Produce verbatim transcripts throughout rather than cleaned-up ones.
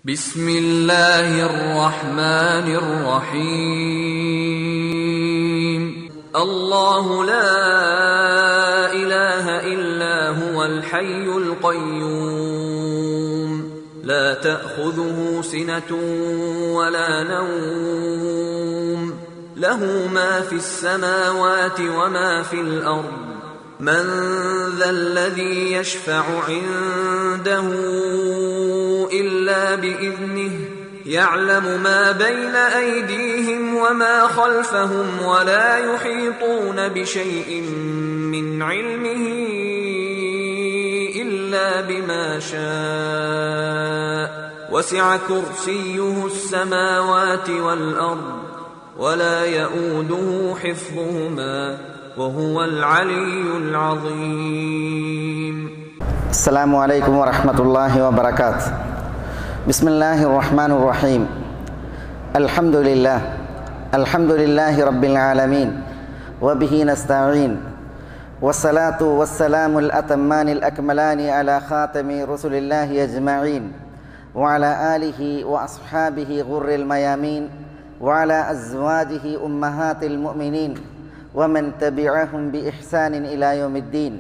ബിസ്മില്ലാഹിർ റഹ്മാനിർ റഹീം. അല്ലാഹു ലാ ഇലാഹ ഇല്ലാ ഹുവൽ ഹയ്യുൽ ഖയ്യൂം ലാ തഅഖുദുഹു സിനതുൻ വലാ നൗം ലഹു മാ ഫിസ് സമാവാതി വമാ ഫിൽ അർദ് من ذا الذي يشفع عنده إلا بإذنه يعلم ما بين أيديهم وما خلفهم ولا يحيطون بشيء من علمه إلا بما شاء وسع كرسيه السماوات والأرض ولا يؤوده حفظهما وهو العلي العظيم. السلام عليكم ورحمة الله وبركاته. بسم الله الرحمن الرحيم. الحمد لله الحمد لله رب العالمين وبه نستعين والصلاة والسلام الأتمان الأكملان على خاتم رسل الله أجمعين وعلى آله وأصحابه غر الميامين وعلى أزواجه أمهات المؤمنين ومن تبعهم بإحسان إلى يوم الدين.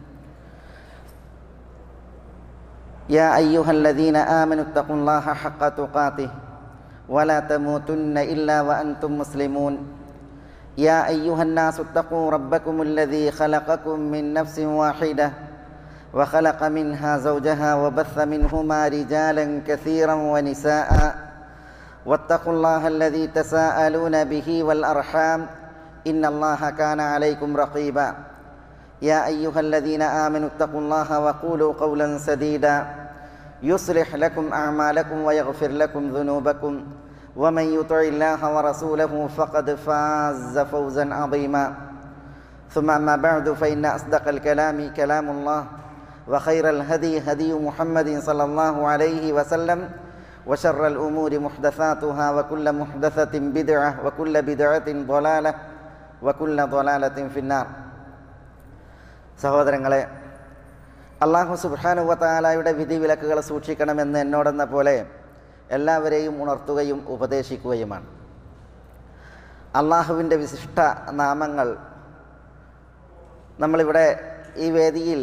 يا أيها الذين آمنوا اتقوا الله حق تقاته ولا تموتن إلا وأنتم مسلمون. يا أيها الناس اتقوا ربكم الذي خلقكم من نفس واحدة وخلق منها زوجها وبث منهما رجالا كثيرا ونساء واتقوا الله الذي تساءلون به والأرحام إن الله كان عليكم رقيبا. يا أيها الذين آمنوا اتقوا الله وقولوا قولا سديدا يصلح لكم أعمالكم ويغفر لكم ذنوبكم ومن يطع الله ورسوله فقد فاز فوزا عظيما. ثم أما بعد فإن أصدق الكلام كلام الله وخير الهدي هدي محمد صلى الله عليه وسلم وشر الأمور محدثاتها وكل محدثة بدعة وكل بدعة ضلالة വകുല്ല ضലാലത്തിൻ ഫിന്നാർ. സഹോദരങ്ങളെ, അല്ലാഹു സുബ്ഹാനഹു വ തആലയുടെ വിധിവിലക്കുകൾ സൂക്ഷിക്കണമെന്ന് എന്നോടെന്ന പോലെ എല്ലാവരെയും ഉണർത്തുകയും ഉപദേശിക്കുകയുമാണ്. അള്ളാഹുവിൻ്റെ വിശിഷ്ട നാമങ്ങൾ നമ്മളിവിടെ ഈ വേദിയിൽ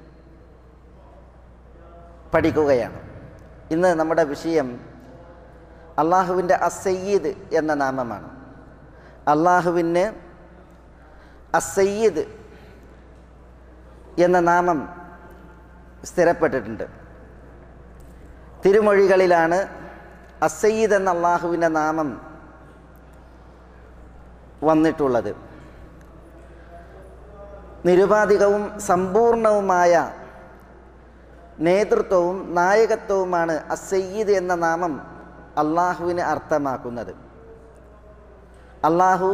പഠിക്കുകയാണ്. ഇന്ന് നമ്മുടെ വിഷയം അള്ളാഹുവിൻ്റെ അസ്സയ്യിദ് എന്ന നാമമാണ്. അള്ളാഹുവിന് അസ്സയ്യിദ് എന്ന നാമം സ്ഥിരപ്പെട്ടിട്ടുണ്ട്. തിരുമൊഴികളിലാണ് അസ്സയ്യിദ് എന്ന അള്ളാഹുവിൻ്റെ നാമം വന്നിട്ടുള്ളത്. നിരുപാധികവും സമ്പൂർണവുമായ നേതൃത്വവും നായകത്വവുമാണ് അസ്സയ്യിദ് എന്ന നാമം അള്ളാഹുവിന് അർത്ഥമാക്കുന്നത്. അള്ളാഹു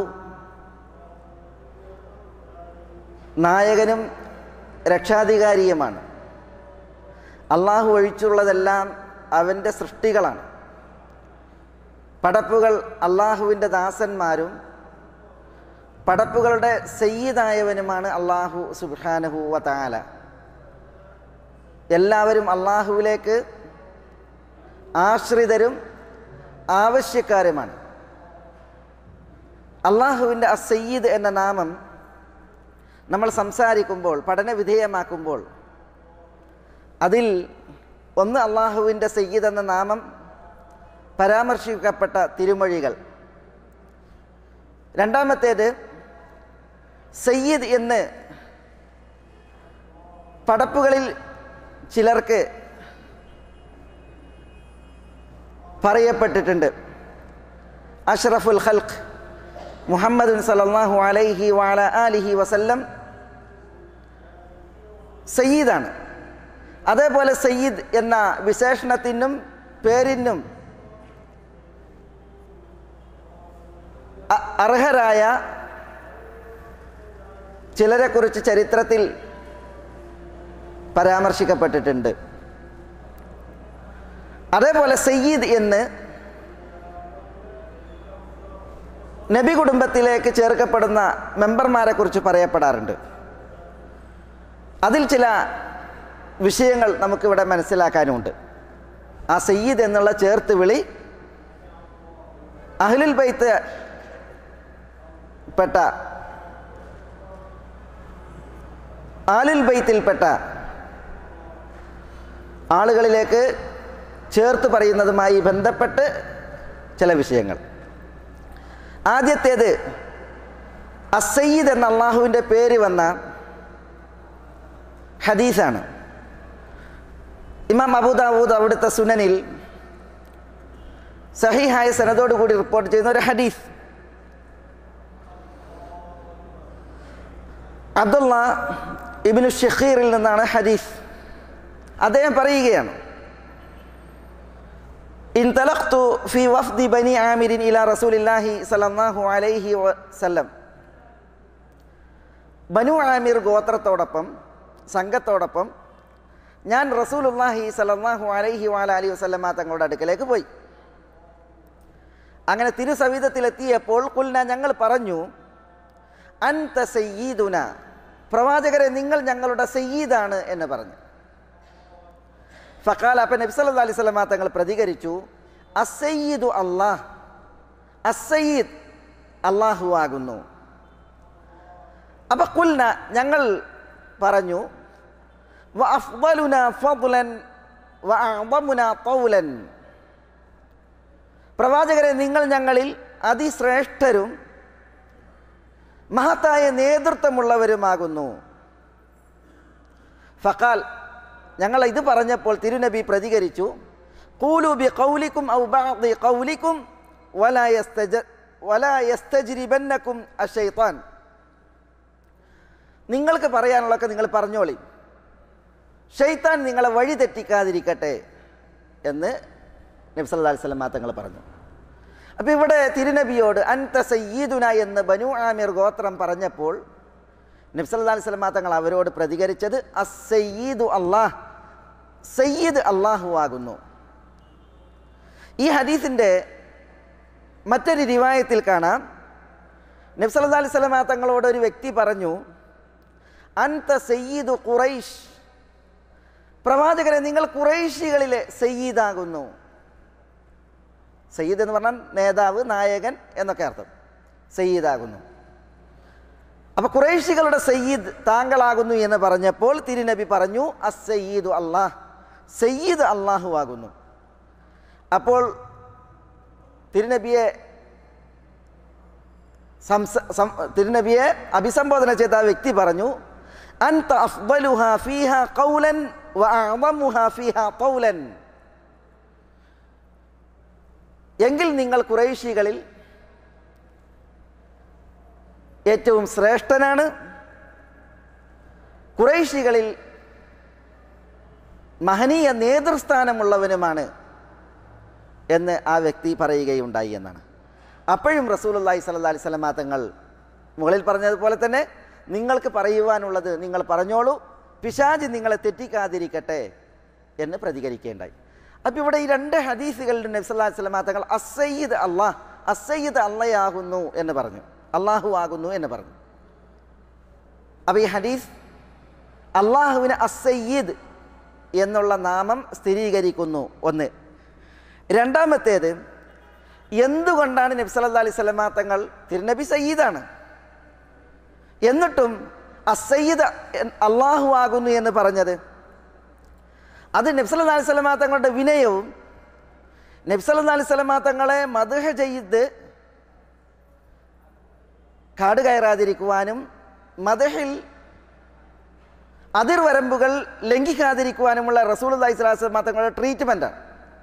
നായകനും രക്ഷാധികാരിയുമാണ്. അള്ളാഹു ഒഴിച്ചുള്ളതെല്ലാം അവൻ്റെ സൃഷ്ടികളാണ്. പടപ്പുകൾ അള്ളാഹുവിൻ്റെ ദാസന്മാരും പടപ്പുകളുടെ സയ്യിദായവനുമാണ് അള്ളാഹു സുബ്ഹാനഹു വ തആല. എല്ലാവരും അള്ളാഹുവിലേക്ക് ആശ്രിതരും ആവശ്യക്കാരുമാണ്. അള്ളാഹുവിൻ്റെ അസ്സയ്യിദ് എന്ന നാമം നമ്മൾ സംസാരിക്കുമ്പോൾ, പഠന വിധേയമാക്കുമ്പോൾ, അതിൽ ഒന്ന് അള്ളാഹുവിൻ്റെ സയ്യിദ് എന്ന നാമം പരാമർശിക്കപ്പെട്ട തിരുമൊഴികൾ. രണ്ടാമത്തേത് സയ്യിദ് എന്ന് പടപ്പുകളിൽ ചിലർക്ക് പറയപ്പെട്ടിട്ടുണ്ട്. അഷ്റഫുൽ ഖൽഖ് മുഹമ്മദ് സല്ലല്ലാഹു അലൈഹി വഅല ആലിഹി വസല്ലം സയ്യിദാണ്. അതേപോലെ സയ്യിദ് എന്ന വിശേഷണത്തിനും പേരിനും അർഹരായ ചിലരെക്കുറിച്ച് ചരിത്രത്തിൽ പരാമർശിക്കപ്പെട്ടിട്ടുണ്ട്. അതേപോലെ സയ്യിദ് എന്ന് നബി കുടുംബത്തിലേക്ക് ചേർക്കപ്പെടുന്ന മെമ്പർമാരെ കുറിച്ച് പറയപ്പെടാറുണ്ട്. അതിൽ ചില വിഷയങ്ങൾ നമുക്കിവിടെ മനസ്സിലാക്കാനുമുണ്ട്. ആ സയ്യിദ് എന്നുള്ള ചേർത്ത് വിളി അഹ്ലുൽ ബൈത്ത് പെട്ട ആലുൽ ബൈത്തിൽപ്പെട്ട ആളുകളിലേക്ക് ചേർത്ത് പറയുന്നതുമായി ബന്ധപ്പെട്ട് ചില വിഷയങ്ങൾ. ആദ്യത്തേത് അസ്സയ്യിദ് എന്ന അള്ളാഹുവിൻ്റെ പേര് വന്ന ഹദീസാണ്. ഇമാം അബൂ ദാവൂദ് അവിടുത്തെ സുനനിൽ സഹീഹായ സനദോടുകൂടി റിപ്പോർട്ട് ചെയ്യുന്ന ഒരു ഹദീസ്. അബ്ദുള്ള ഇബ്നു ഷഖീറിൽ നിന്നാണ് ഹദീസ്. അദ്ദേഹം പറയുകയാണ്, ഇൻതലഖ്തു ഫി വഫ്ദി ബനി ആമിരിൻ ഇലാ റസൂലില്ലാഹി സ്വല്ലല്ലാഹു അലൈഹി വസല്ലം. ബനു ആമിർ ഗോത്രത്തോടൊപ്പം സംഘത്തോടൊപ്പം ഞാൻ റസൂലുള്ളാഹി സ്വല്ലല്ലാഹു അലൈഹി വഅലൈഹി വസല്ലമ തങ്ങളുടെ അടുക്കലേക്ക് പോയി. അങ്ങനെ തിരുസവിധത്തിലെത്തിയപ്പോൾ ഖുൽന ഞങ്ങൾ പറഞ്ഞു, അൻത സയ്യിദുന, പ്രവാചകരെ നിങ്ങൾ ഞങ്ങളുടെ സയ്യിദാണ് എന്ന് പറഞ്ഞു. ഫഖാല, അപ്പം നബി സല്ലല്ലാഹു അലൈഹി വസല്ലമ തങ്ങൾ പ്രതികരിച്ചു, അസ്സയ്യിദു അല്ലാഹ്, അസ്സയ്യിദ് അല്ലാഹു ആകുന്നു. അപ്പം ഖുൽന ഞങ്ങൾ പറഞ്ഞു, വ അഫ്ദലുന ഫദ്ലൻ വ അഅ്ദമുന തൗലൻ, പ്രവാചകരെ നിങ്ങൾ ഞങ്ങളിൽ അതിശ്രേഷ്ഠരും മഹത്തായ നേതൃത്വമുള്ളവരുമാകുന്നു. ഫഖാൽ, ഞങ്ങൾ ഇത് പറഞ്ഞപ്പോൾ തിരുനബി പ്രതികരിച്ചു, ഖൂലു ബി ഖൗലിക്കും ഔ ബഅദി ഖൗലിക്കും വലാ യസ്തജ വലാ യസ്തജ്രിബന്നകും അശൈത്താൻ, നിങ്ങൾക്ക് പറയാനുള്ളതൊക്കെ നിങ്ങൾ പറഞ്ഞോളി, ശൈത്താൻ നിങ്ങളെ വഴി തെറ്റിക്കാതിരിക്കട്ടെ എന്ന് നബി സല്ലല്ലാഹു അലൈഹി വസല്ലം തങ്ങൾ പറഞ്ഞു. അപ്പോൾ ഇവിടെ തിരുനബിയോട് അൻത സയ്യിദുന എന്ന് ബനു ആമിർ ഗോത്രം പറഞ്ഞപ്പോൾ നബി സല്ലല്ലാഹു അലൈഹി വസല്ലം തങ്ങൾ അവരോട് പ്രതികരിച്ചത് അസ്സയ്യിദു അല്ലാഹ്, സയ്യിദ് അല്ലാഹു ആകുന്നു. ഈ ഹദീസിൻ്റെ മറ്റൊരു റിവായത്തിൽ കാണാം, നബി സല്ലല്ലാഹു അലൈഹി വസല്ലം തങ്ങളോട് ഒരു വ്യക്തി പറഞ്ഞു, അൻത സയ്യിദു ഖുറൈശ്, പ്രവാചകരെ നിങ്ങൾ ഖുറൈശികളിലെ സയ്യിദാകുന്നു. സയ്യിദ് എന്ന് പറഞ്ഞാൽ നേതാവ്, നായകൻ എന്നൊക്കെ അർത്ഥം, സയ്യിദാകുന്നു. അപ്പോൾ ഖുറൈശികളുടെ സയ്യിദ് താങ്കളാകുന്നു എന്ന് പറഞ്ഞപ്പോൾ തിരുനബി പറഞ്ഞു, അസ്സയ്യിദു അല്ലാഹ്, സയ്യിദ് അല്ലാഹു ആകുന്നു. അപ്പോൾ തിരുനബിയെ സംസ തിരുനബിയെ അഭിസംബോധന ചെയ്ത ആ വ്യക്തി പറഞ്ഞു, അൻത അഫ്ദലുഹാ ഫീഹാ ഖൗലൻ വ അഅ്ദമുഹാ ഫീഹാ തൗലൻ, എങ്കിൽ നിങ്ങൾ ഖുറൈശികളിൽ ഏറ്റവും ശ്രേഷ്ഠനാണ്, ഖുറൈശികളിൽ മഹനീയ നേതൃസ്ഥാനമുള്ളവനുമാണ് എന്ന് ആ വ്യക്തി പറയുകയുണ്ടായി എന്നാണ്. അപ്പോഴും റസൂലുള്ളാഹി സ്വല്ലല്ലാഹു അലൈഹി വസല്ലം തങ്ങൾ മുകളിൽ പറഞ്ഞതുപോലെ തന്നെ നിങ്ങൾക്ക് പറയുവാനുള്ളത് നിങ്ങൾ പറഞ്ഞോളൂ, പിശാച് നിങ്ങളെ തെറ്റിക്കാതിരിക്കട്ടെ എന്ന് പ്രതികരിക്കേണ്ടായി. അപ്പോൾ ഇവിടെ ഈ രണ്ട് ഹദീസുകളിലും നബി സല്ലല്ലാഹു അലൈഹി വസല്ലം തങ്ങൾ അസ്സയ്യിദ് അല്ലാഹ്, അസ്സയ്യിദ് അള്ളയാകുന്നു എന്ന് പറഞ്ഞു, അള്ളാഹു ആകുന്നു എന്ന് പറഞ്ഞു. അപ്പോൾ ഈ ഹദീസ് അള്ളാഹുവിന് അസ്സയ്യിദ് എന്നുള്ള നാമം സ്ഥിരീകരിക്കുന്നു. ഒന്ന്. രണ്ടാമത്തേത്, എന്തുകൊണ്ടാണ് നബി സല്ലല്ലാഹു അലൈഹി വസല്ലം തങ്ങൾ, തിരുനബി സയ്യിദാണ്, എന്നിട്ടും അസ്സയ്യിദ് അള്ളാഹു ആകുന്നു എന്ന് പറഞ്ഞത്? അത് നബി സല്ലല്ലാഹു അലൈഹി വസല്ലം തങ്ങളുടെ വിനയവും നബി സല്ലല്ലാഹു അലൈഹി വസല്ലം തങ്ങളെ മദ്ഹ് ചെയ്ത് കാട് കയറാതിരിക്കുവാനും മദ്ഹിൽ അതിർവരമ്പുകൾ ലംഘിക്കാതിരിക്കുവാനുമുള്ള റസൂലുള്ളാഹി സ്വല്ലല്ലാഹു അലൈഹി വസല്ലം തങ്ങളുടെ ട്രീറ്റ്മെൻറ്റാണ്.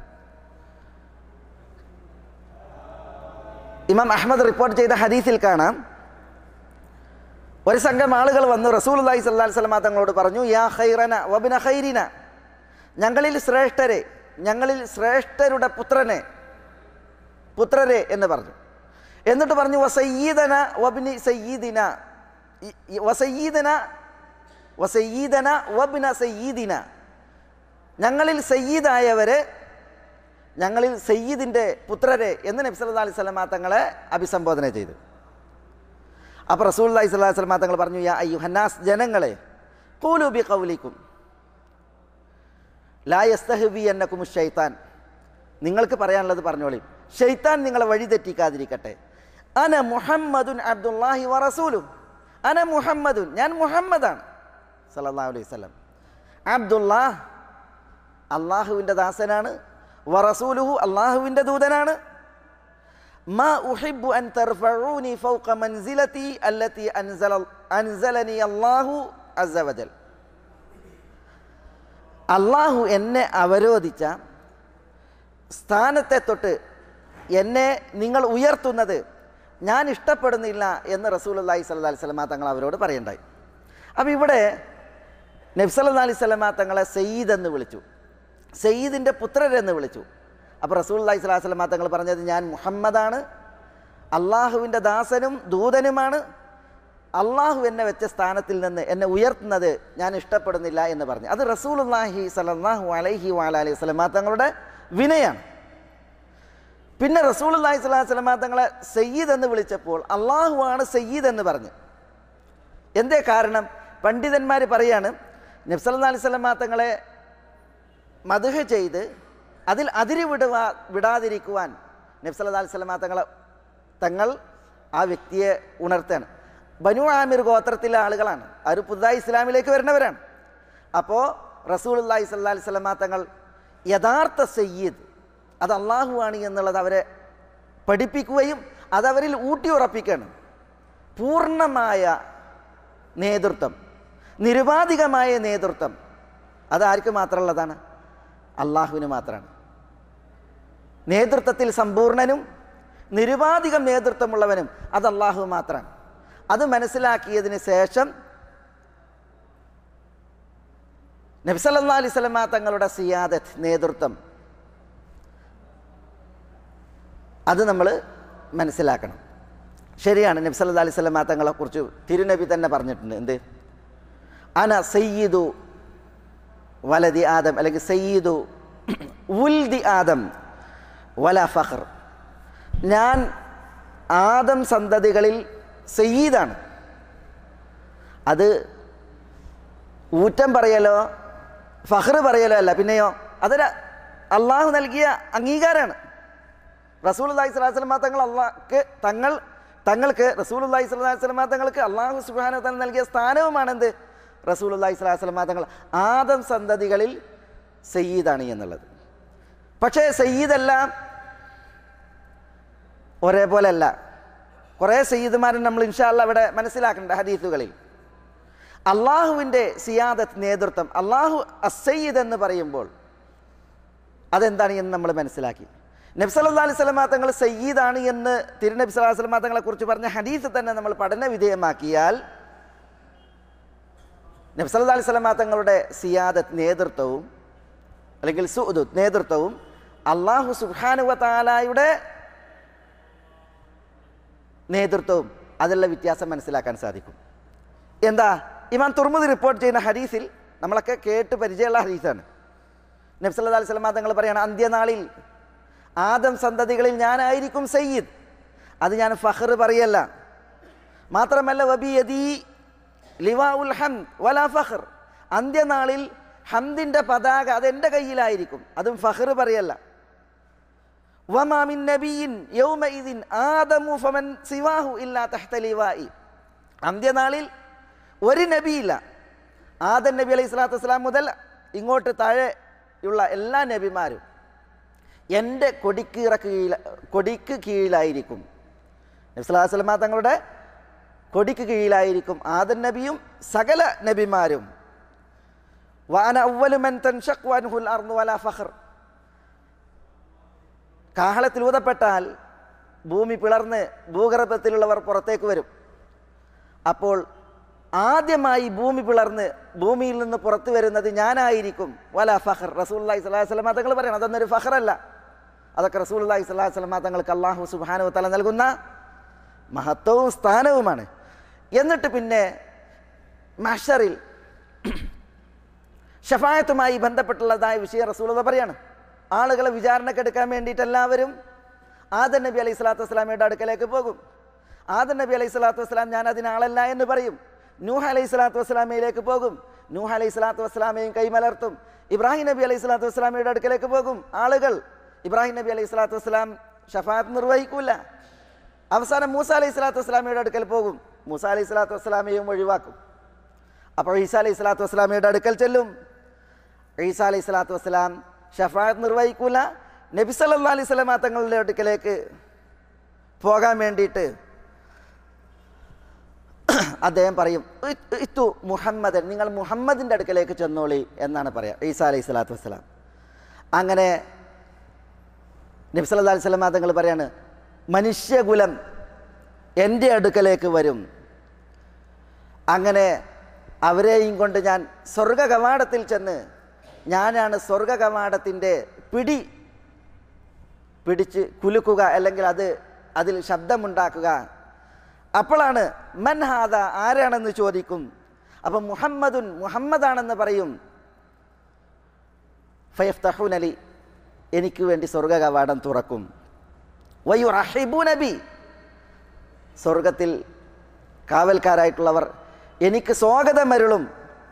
ഇമാം അഹ്മദ് റിപ്പോർട്ട് ചെയ്ത ഹദീസിൽ കാണാം, ഒരു സംഘം ആളുകൾ വന്ന് റസൂലുള്ളാഹി സ്വല്ലല്ലാഹു അലൈഹി വസല്ലം തങ്ങളോട് പറഞ്ഞു, യാ ഖൈറന വബ്ന ഖൈരിന, ഞങ്ങളിൽ ശ്രേഷ്ഠരെ, ഞങ്ങളിൽ ശ്രേഷ്ഠരുടെ പുത്രനെ പുത്രരെ എന്ന് പറഞ്ഞു. എന്നിട്ട് പറഞ്ഞു, വസയ്യിദന വബ്നി സയ്യിദിന, വസയ്യിദന വസയ്യിദന വബ്ന സയ്യിദിന, ഞങ്ങളിൽ സയ്യിദായവരെ, ഞങ്ങളിൽ സയ്യിദിൻ്റെ പുത്രരെ എന്ന് നബി സല്ലല്ലാഹു അലൈഹി വസല്ലം തങ്ങളെ അഭിസംബോധന ചെയ്തു. അപ്പോൾ റസൂലുള്ളാഹി സ്വല്ലല്ലാഹു അലൈഹി വസല്ലം തങ്ങൾ പറഞ്ഞു, യാ അയ്യുഹന്നാസ്, ജനങ്ങളെ, ഖൂലു ബി ഖൗലിക്കും ലാ യസ്തഹ്വിയന്നകും ശൈത്താൻ, നിങ്ങൾക്ക് പറയാനുള്ളത് പറഞ്ഞോളി, ശൈത്താൻ നിങ്ങളെ വഴി തെറ്റിക്കാതിരിക്കട്ടെ. അന മുഹമ്മദുൻ അബ്ദുല്ലാഹി വ റസൂലു, അന മുഹമ്മദുൻ, ഞാൻ മുഹമ്മദാണ് സല്ലല്ലാഹു അലൈഹി വസല്ലം, അബ്ദുല്ലാഹ് അള്ളാഹുവിൻ്റെ ദാസനാണ്, വ റസൂലുഹു അള്ളാഹുവിൻ്റെ ദൂതനാണ്, മാ ഉഹിബ്ബു അൻ തർഫഊനി ഫൗഖ മൻസിലതി അല്ലതി അൻസല അൻസലനി അല്ലാഹു അസ്സ വജൽ, അള്ളാഹു എന്നെ അവരോധിച്ച സ്ഥാനത്തെ തൊട്ട് എന്നെ നിങ്ങൾ ഉയർത്തുന്നത് ഞാൻ ഇഷ്ടപ്പെടുന്നില്ല എന്ന് റസൂലുള്ളാഹി സ്വല്ലല്ലാഹി അലൈഹി വസല്ലമ തങ്ങൾ അവരോട് പറയണ്ടായി. അപ്പോൾ ഇവിടെ നബി സല്ലല്ലാഹു അലൈഹി വസല്ലമ തങ്ങളെ സയ്യിദ് എന്ന് വിളിച്ചു, സയ്യിദിൻ്റെ പുത്രരെന്ന് വിളിച്ചു. അപ്പോൾ റസൂലുള്ളാഹി സ്വല്ലല്ലാഹി അലൈഹി വസല്ലമ തങ്ങൾ പറഞ്ഞത് ഞാൻ മുഹമ്മദാണ്, അള്ളാഹുവിൻ്റെ ദാസനും ദൂതനുമാണ്, അള്ളാഹു എന്നെ വെച്ച സ്ഥാനത്തിൽ നിന്ന് എന്നെ ഉയർത്തുന്നത് ഞാൻ ഇഷ്ടപ്പെടുന്നില്ല എന്ന് പറഞ്ഞു. അത് റസൂലുള്ളാഹി സ്വല്ലല്ലാഹു അലൈഹി വഅലൈഹി വസല്ലമ തങ്ങളുടെ വിനയാണ്. പിന്നെ റസൂലുള്ളാഹി സ്വല്ലല്ലാഹു അലൈഹി വസല്ലമ തങ്ങളെ സയ്യിദ് എന്ന് വിളിച്ചപ്പോൾ അള്ളാഹു ആണ് സയ്യിദ് എന്ന് പറഞ്ഞു. എന്തേ കാരണം? പണ്ഡിതന്മാർ പറയാണ്, നബി സല്ലല്ലാഹു അലൈഹി വസല്ലമ തങ്ങളെ മദ്ഹ് ചെയ്ത് അതിൽ അതിരി വിടുവാ വിടാതിരിക്കുവാൻ നബി സല്ലല്ലാഹു അലൈഹി വസല്ലമ തങ്ങളെ തങ്ങൾ ആ വ്യക്തിയെ ഉണർത്തുകയാണ്. ബനു ആമിർ ഗോത്രത്തിലെ ആളുകളാണ്, അവർ പുതുതായി ഇസ്ലാമിലേക്ക് വരുന്നവരാണ്. അപ്പോൾ റസൂലുള്ളാഹി സ്വല്ലല്ലാഹു അലൈഹി വസല്ലമ തങ്ങൾ യഥാർത്ഥ സയ്യിദ് അത് അള്ളാഹു ആണ് എന്നുള്ളത് അവരെ പഠിപ്പിക്കുകയും അതവരിൽ ഊട്ടിയുറപ്പിക്കണം. പൂർണ്ണമായ നേതൃത്വം, നിരുപാധികമായ നേതൃത്വം അതാർക്ക് മാത്രമുള്ളതാണ്? അള്ളാഹുവിന് മാത്രമാണ്. നേതൃത്വത്തിൽ സമ്പൂർണനും നിരുപാധികം നേതൃത്വമുള്ളവനും അത് അള്ളാഹു മാത്രമാണ്. അത് മനസ്സിലാക്കിയതിന് ശേഷം നബി സല്ലല്ലാഹു അലൈഹി വസല്ലമ തങ്ങളുടെ സിയാദത്ത്, നേതൃത്വം, അത് നമ്മൾ മനസ്സിലാക്കണം. ശരിയാണ്, നബി സല്ലല്ലാഹു അലൈഹി വസല്ലമ തങ്ങളെ കുറിച്ച് തിരുനബി തന്നെ പറഞ്ഞിട്ടുണ്ട്. എന്ത്? അന സയ്യിദു വലദി ആദം, അല്ലെങ്കിൽ സയ്യിദു ഉൽദി ആദം വല ഫഖർ, ഞാൻ ആദം സന്തതികളിൽ സയ്യിദാണ്. അത് ഊറ്റം പറയലോ ഫഖർ പറയലോ അല്ല, പിന്നെയോ അതൊരു അള്ളാഹു നൽകിയ അംഗീകാരമാണ്. റസൂലുള്ളാഹി സ്വല്ലല്ലാഹു അലൈഹി വസല്ലമ തങ്ങൾ അള്ളാഹ്ക്ക് തങ്ങൾ തങ്ങൾക്ക് റസൂലുള്ളാഹി സ്വല്ലല്ലാഹു അലൈഹി വസല്ലമ തങ്ങൾക്ക് അള്ളാഹു സുബ്ഹാനഹു വ തആല നൽകിയ സ്ഥാനവുമാണെന്ത്? റസൂലുള്ളാഹി സ്വല്ലല്ലാഹു അലൈഹി വസല്ലമ തങ്ങൾ ആദം സന്തതികളിൽ സയ്യിദാണ് എന്നുള്ളത്. പക്ഷേ സയ്യിദെല്ലാം ഒരേപോലെ അല്ല. കുറേ സയ്യിദ്മാരെ നമ്മൾ ഇൻഷാ അല്ലാഹ് ഇവിടെ മനസ്സിലാക്കേണ്ട ഹദീസുകളിൽ. അള്ളാഹുവിൻ്റെ സിയാദത്ത്, നേതൃത്വം, അള്ളാഹു അസ്സയ്യിദ് എന്ന് പറയുമ്പോൾ അതെന്താണ് എന്ന് നമ്മൾ മനസ്സിലാക്കി. നബി സല്ലല്ലാഹു അലൈഹി വസല്ലമ തങ്ങൾ സയ്യിദാണ് എന്ന് തിരുനബി സല്ലല്ലാഹു അലൈഹി വസല്ലമ തങ്ങളെ കുറിച്ച് പറഞ്ഞ ഹദീസ് തന്നെ നമ്മൾ പഠന വിധേയമാക്കിയാൽ നബി സല്ലല്ലാഹു അലൈഹി വസല്ലമ തങ്ങളുടെ സിയാദത്ത്, നേതൃത്വവും അല്ലെങ്കിൽ സുഅദ്, നേതൃത്വവും അള്ളാഹു സുബ്ഹാനഹു വ തആലയുടെ നേതൃത്വവും അതിലുള്ള വ്യത്യാസം മനസ്സിലാക്കാൻ സാധിക്കും. എന്താ? ഇമാം തുർമുദി റിപ്പോർട്ട് ചെയ്യുന്ന ഹദീസിൽ നമ്മളൊക്കെ കേട്ട് പരിചയമുള്ള ഹദീസാണ്. നബി സല്ലല്ലാഹു അലൈഹി വസല്ലമ തങ്ങൾ പറയാണ്, അന്ത്യനാളിൽ ആദം സന്തതികളിൽ ഞാനായിരിക്കും സയ്യിദ്. അത് ഞാൻ ഫഖർ പറയല്ല, മാത്രമല്ല വബിയദി ലിവാഉൽ ഹംദ് വലാ ഫഖർ, അന്ത്യനാളിൽ ഹംദിൻ്റെ പതാക അതെൻ്റെ കയ്യിലായിരിക്കും, അതും ഫഖർ പറയല്ല. വമാ മിൻ നബിയിൻ യൗമഇദിൻ ആദമു ഫമൻ സിവാഹു ഇല്ലാ തഹ്ത ലിവാഇ, അന്ത്യനാളിൽ ഒരു നബിയില്ല, ആദം നബി അലൈഹി സ്വലാത്തു വസ്സലാം മുതൽ ഇങ്ങോട്ട് താഴെയുള്ള എല്ലാ നബിമാരും എൻ്റെ കൊടിക്ക് കീഴിൽ കൊടിക്ക് കീഴിലായിരിക്കും. നബി സല്ലല്ലാഹു അലൈഹി വസല്ലമ തങ്ങളുടെ കൊടിക്ക് കീഴിലായിരിക്കും ആദം നബിയും സകല നബിമാരും. വഅന അവ്വലു മൻ തൻഷഖു അൻഹുൽ അർദു വലാ ഫഖർ, കാഹളത്തിൽ ഊതപ്പെട്ടാൽ ഭൂമി പിളർന്ന് ഭൂഗർഭത്തിലുള്ളവർ പുറത്തേക്ക് വരും. അപ്പോൾ ആദ്യമായി ഭൂമി പിളർന്ന് ഭൂമിയിൽ നിന്ന് പുറത്തു വരുന്നത് ഞാനായിരിക്കും. വലാ ഫഖർ, റസൂലുള്ളാഹി സ്വല്ലല്ലാഹു അലൈഹി വസല്ലമ തങ്ങൾ പറയണം, അതൊന്നൊരു ഫഖറല്ല, അതൊക്കെ റസൂലുള്ളാഹി സ്വല്ലല്ലാഹു അലൈഹി വസല്ലമ തങ്ങൾക്ക് അല്ലാഹു സുബ്ഹാനഹു വ തആല നൽകുന്ന മഹത്വവും സ്ഥാനവുമാണ്. എന്നിട്ട് പിന്നെ മഹ്ശറിൽ ശഫാഅത്തുമായി ബന്ധപ്പെട്ടുള്ളതായ വിഷയം റസൂലുള്ളാഹി പറയാണ്. ആളുകളെ വിചാരണക്കെടുക്കാൻ വേണ്ടിയിട്ട് എല്ലാവരും ആദം നബി അലൈഹി സ്വലാത്തു വസ്സലാമയുടെ അടുക്കലേക്ക് പോകും. ആദം നബി അലൈഹി സ്വലാത്തു വസ്സലാം ഞാൻ അതിനാളല്ല എന്ന് പറയും. നൂഹ് അലൈഹി സ്വലാത്തു വസ്സലാമയിലേക്ക് പോകും, നൂഹ് അലൈഹി സ്വലാത്തു വസ്സലാമയും കൈമലർത്തും. ഇബ്രാഹിം നബി അലൈഹി സ്വലാത്തു വസ്സലാമയുടെ അടുക്കലേക്ക് പോകും ആളുകൾ. ഇബ്രാഹിം നബി അലൈഹി സ്വലാത്തു വസ്സലാം ഷഫാഅത്ത് നിർവഹിക്കൂല. അവസാനം മൂസ അലൈഹി സ്വലാത്തു വസ്സലാമയുടെ അടുക്കൽ പോകും. മൂസ അലൈഹി സ്വലാത്തു വസ്സലാമയും ഒഴിവാക്കും. അപ്പോൾ ഈസാ അലൈഹി സ്വലാത്തു വസ്സലാമയുടെ അടുക്കൽ ചെല്ലും. ഈസാ അലൈഹി സ്വലാത്തു വസ്സലാം ഷഫാഅത്ത് നിർവഹിക്കൂല. നബി സല്ലല്ലാഹു അലൈഹി വസല്ലം തങ്ങളുടെ അടുക്കലേക്ക് പോകാൻ വേണ്ടിയിട്ട് അദ്ദേഹം പറയും, ഇത്തു മുഹമ്മദൻ, നിങ്ങൾ മുഹമ്മദിൻ്റെ അടുക്കലേക്ക് ചെന്നോളി എന്നാണ് പറയുക ഈസാ അലൈഹി സ്വലാത്തു വസ്സലാം. അങ്ങനെ നബി സല്ലല്ലാഹു അലൈഹി വസല്ലം തങ്ങൾ പറയാണ്, മനുഷ്യകുലം എൻ്റെ അടുക്കലേക്ക് വരും. അങ്ങനെ അവരെയും കൊണ്ട് ഞാൻ സ്വർഗ കവാടത്തിൽ ചെന്ന് ഞാനാണ് സ്വർഗ കവാടത്തിൻ്റെ പിടി പിടിച്ച് കുലുക്കുക, അല്ലെങ്കിൽ അത് അതിൽ ശബ്ദമുണ്ടാക്കുക. അപ്പോഴാണ് മൻ ഹാദ, ആരാണെന്ന് ചോദിക്കും. അപ്പം മുഹമ്മദുൻ, മുഹമ്മദാണെന്ന് പറയും. ഫയഫ്തഹൂന ലി, എനിക്ക് വേണ്ടി സ്വർഗ കവാടം തുറക്കും. വയുറഹിബൂന ബി, സ്വർഗത്തിൽ കാവൽക്കാരായിട്ടുള്ളവർ എനിക്ക് സ്വാഗതമരുളും.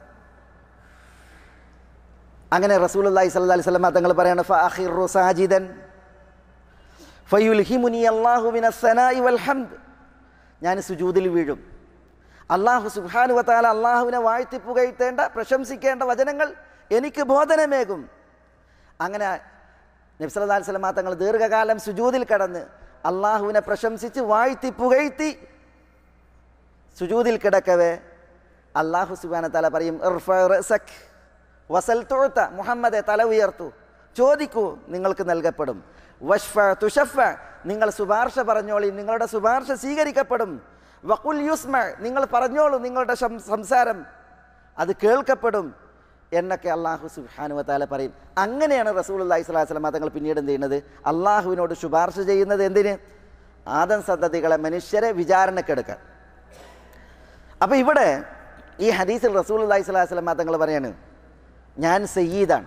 അങ്ങനെ റസൂലുള്ളാഹി സ്വല്ലല്ലാഹു അലൈഹി വസല്ലം തങ്ങൾ പറയാണ്, ഫഅഖിറു സാജിദൻ ഫയുൽഹിമുനി അല്ലാഹു മിനസ് സനാഇ വൽ ഹംദ്, ഞാൻ സുജൂദിൽ വീഴും. അല്ലാഹു സുബ്ഹാനഹു വ തആല അല്ലാഹുവിനെ വാഴ്ത്തി പുകഴ്ത്തേണ്ട പ്രശംസിക്കേണ്ട വചനങ്ങൾ എനിക്ക് ബോധനമേകും. അങ്ങനെ നബി സല്ലല്ലാഹു അലൈഹി വസല്ലം തങ്ങൾ ദീർഘകാലം സുജൂദിൽ കിടന്ന് അല്ലാഹുവിനെ പ്രശംസിച്ച് വാഴ്ത്തി പുകഴ്ത്തി സുജൂദിൽ കിടക്കവേ അല്ലാഹു സുബ്ഹാനഹു വ തആല പറയും, ഇർഫഅ റഅസക് വസൽ തുഅത, മുഹമ്മദെ തല ഉയർത്തു, ചോദിക്കൂ നിങ്ങൾക്ക് നൽകപ്പെടും. വഷ്ഫ തുഷഫ, നിങ്ങൾ ശുപാർശ പറഞ്ഞോളി, നിങ്ങളുടെ ശുപാർശ സ്വീകരിക്കപ്പെടും. വഖുൽ യുസ്മ, നിങ്ങൾ പറഞ്ഞോളൂ, നിങ്ങളുടെ സംസാരം അത് കേൾക്കപ്പെടും എന്നൊക്കെ അല്ലാഹു സുബ്ഹാനഹു വ തആല പറയും. അങ്ങനെയാണ് റസൂലുള്ളാഹി സ്വല്ലല്ലാഹു അലൈഹി വസല്ലം തങ്ങൾ പിന്നീട് എന്ത് ചെയ്യുന്നത്, അള്ളാഹുവിനോട് ശുപാർശ ചെയ്യുന്നത്. എന്തിന്? ആദം സന്തതികളെ, മനുഷ്യരെ വിചാരണക്കെടുക്കാൻ. അപ്പോൾ ഇവിടെ ഈ ഹദീസിൽ റസൂലുള്ളാഹി സ്വല്ലല്ലാഹു അലൈഹി വസല്ലം തങ്ങൾ പറയാണ്, ഞാൻ സയ്യിദാണ്,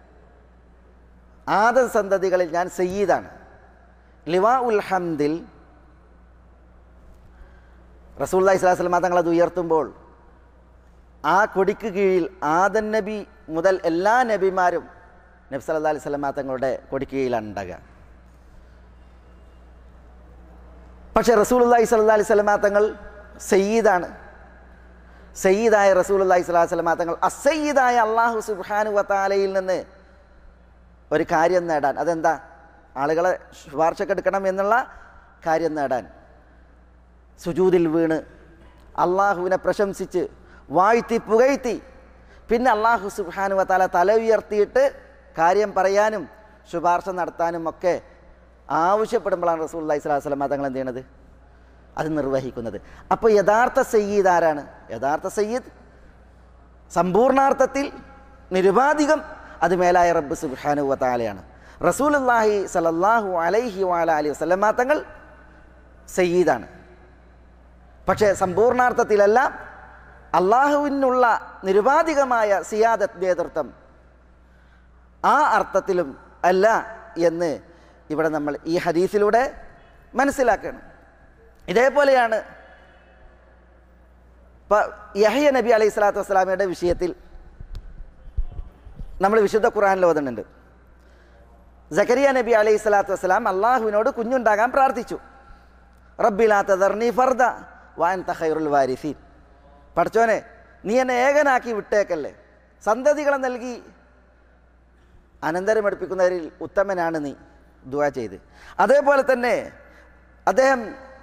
ആദം സന്തതികളിൽ ഞാൻ സയ്യിദാണ്. ലിവാ ഉൽ ഹംദിൽ റസൂലുള്ളാഹി സ്വല്ലല്ലാഹു അലൈഹി വസല്ലം തങ്ങൾ അത് ഉയർത്തുമ്പോൾ ആ കൊടിക്ക് കീഴിൽ ആദം നബി മുതൽ എല്ലാ നബിമാരും നബി സല്ലല്ലാഹു അലൈഹി വസല്ലം തങ്ങളുടെ കൊടിക്ക് കീഴിലാണ് ഉണ്ടാകുക. പക്ഷേ റസൂലുള്ളാഹി സ്വല്ലല്ലാഹു അലൈഹി വസല്ലം തങ്ങൾ സയ്യിദാണ്. സയ്യിദായ റസൂലുള്ളാഹി സ്വല്ലല്ലാഹു അലൈഹി വസല്ലം തങ്ങൾ അസയ്യിദായ അല്ലാഹു സുബ്ഹാനഹു വ തആലയിൽ നിന്ന് ഒരു കാര്യം നേടാൻ, അതെന്താ? ആളുകളെ ശുപാർശക്കെടുക്കണം എന്നുള്ള കാര്യം നേടാൻ സുജൂദിൽ വീണ് അള്ളാഹുവിനെ പ്രശംസിച്ച് വാഴ്ത്തി പുകഴ്ത്തി പിന്നെ അള്ളാഹു സുബ്ഹാനഹു വ തആല തല ഉയർത്തിയിട്ട് കാര്യം പറയാനും ശുപാർശ നടത്താനും ഒക്കെ ആവശ്യപ്പെടുമ്പോഴാണ് റസൂലുള്ളാഹി സ്വല്ലല്ലാഹു അലൈഹി വസല്ലം തങ്ങൾ എന്ത് ചെയ്യണത്? അത് നിർവഹിക്കുന്നത്. അപ്പോൾ യഥാർത്ഥ സയ്യിദ് ആരാണ്? യഥാർത്ഥ സയ്യിദ് സമ്പൂർണാർത്ഥത്തിൽ നിരുപാധികം അത് മേലായ റബ്ബ് സുബ്ഹാനഹു വ തആലയാണ്. റസൂലുള്ളാഹി സ്വല്ലല്ലാഹു അലൈഹി വഅലൈഹി വസല്ലം തങ്ങൾ സയ്യിദാണ്. പക്ഷേ സമ്പൂർണാർത്ഥത്തിലല്ല, അള്ളാഹുവിനുള്ള നിരുപാധികമായ സിയാദത്ത്, നേതൃത്വം ആ അർത്ഥത്തിലും അല്ല എന്ന് ഇവിടെ നമ്മൾ ഈ ഹദീസിലൂടെ മനസ്സിലാക്കണം. ഇതേപോലെയാണ് ഇപ്പോൾ യഹ്യ നബി അലൈഹി സ്വലാത്തു വസ്സലാമയുടെ വിഷയത്തിൽ നമ്മൾ വിശുദ്ധ ഖുർആനിൽ ഓതുന്നുണ്ട്. സക്കരിയ നബി അലൈഹി സ്വലാത്തു വസ്സലാം അള്ളാഹുവിനോട് കുഞ്ഞുണ്ടാകാൻ പ്രാർത്ഥിച്ചു. റബ്ബി ലാ തദർനി ഫർദ വഅൻത ഖൈറുൽ വാരിസീൻ, പഠിച്ചോനെ നീ എന്നെ ഏകനാക്കി വിട്ടേക്കല്ലേ, സന്തതികളെ നൽകി അനന്തരമെടുപ്പിക്കുന്നവരിൽ ഉത്തമനാണ് നീ, ദുആ ചെയ്ത്. അതേപോലെ തന്നെ അദ്ദേഹം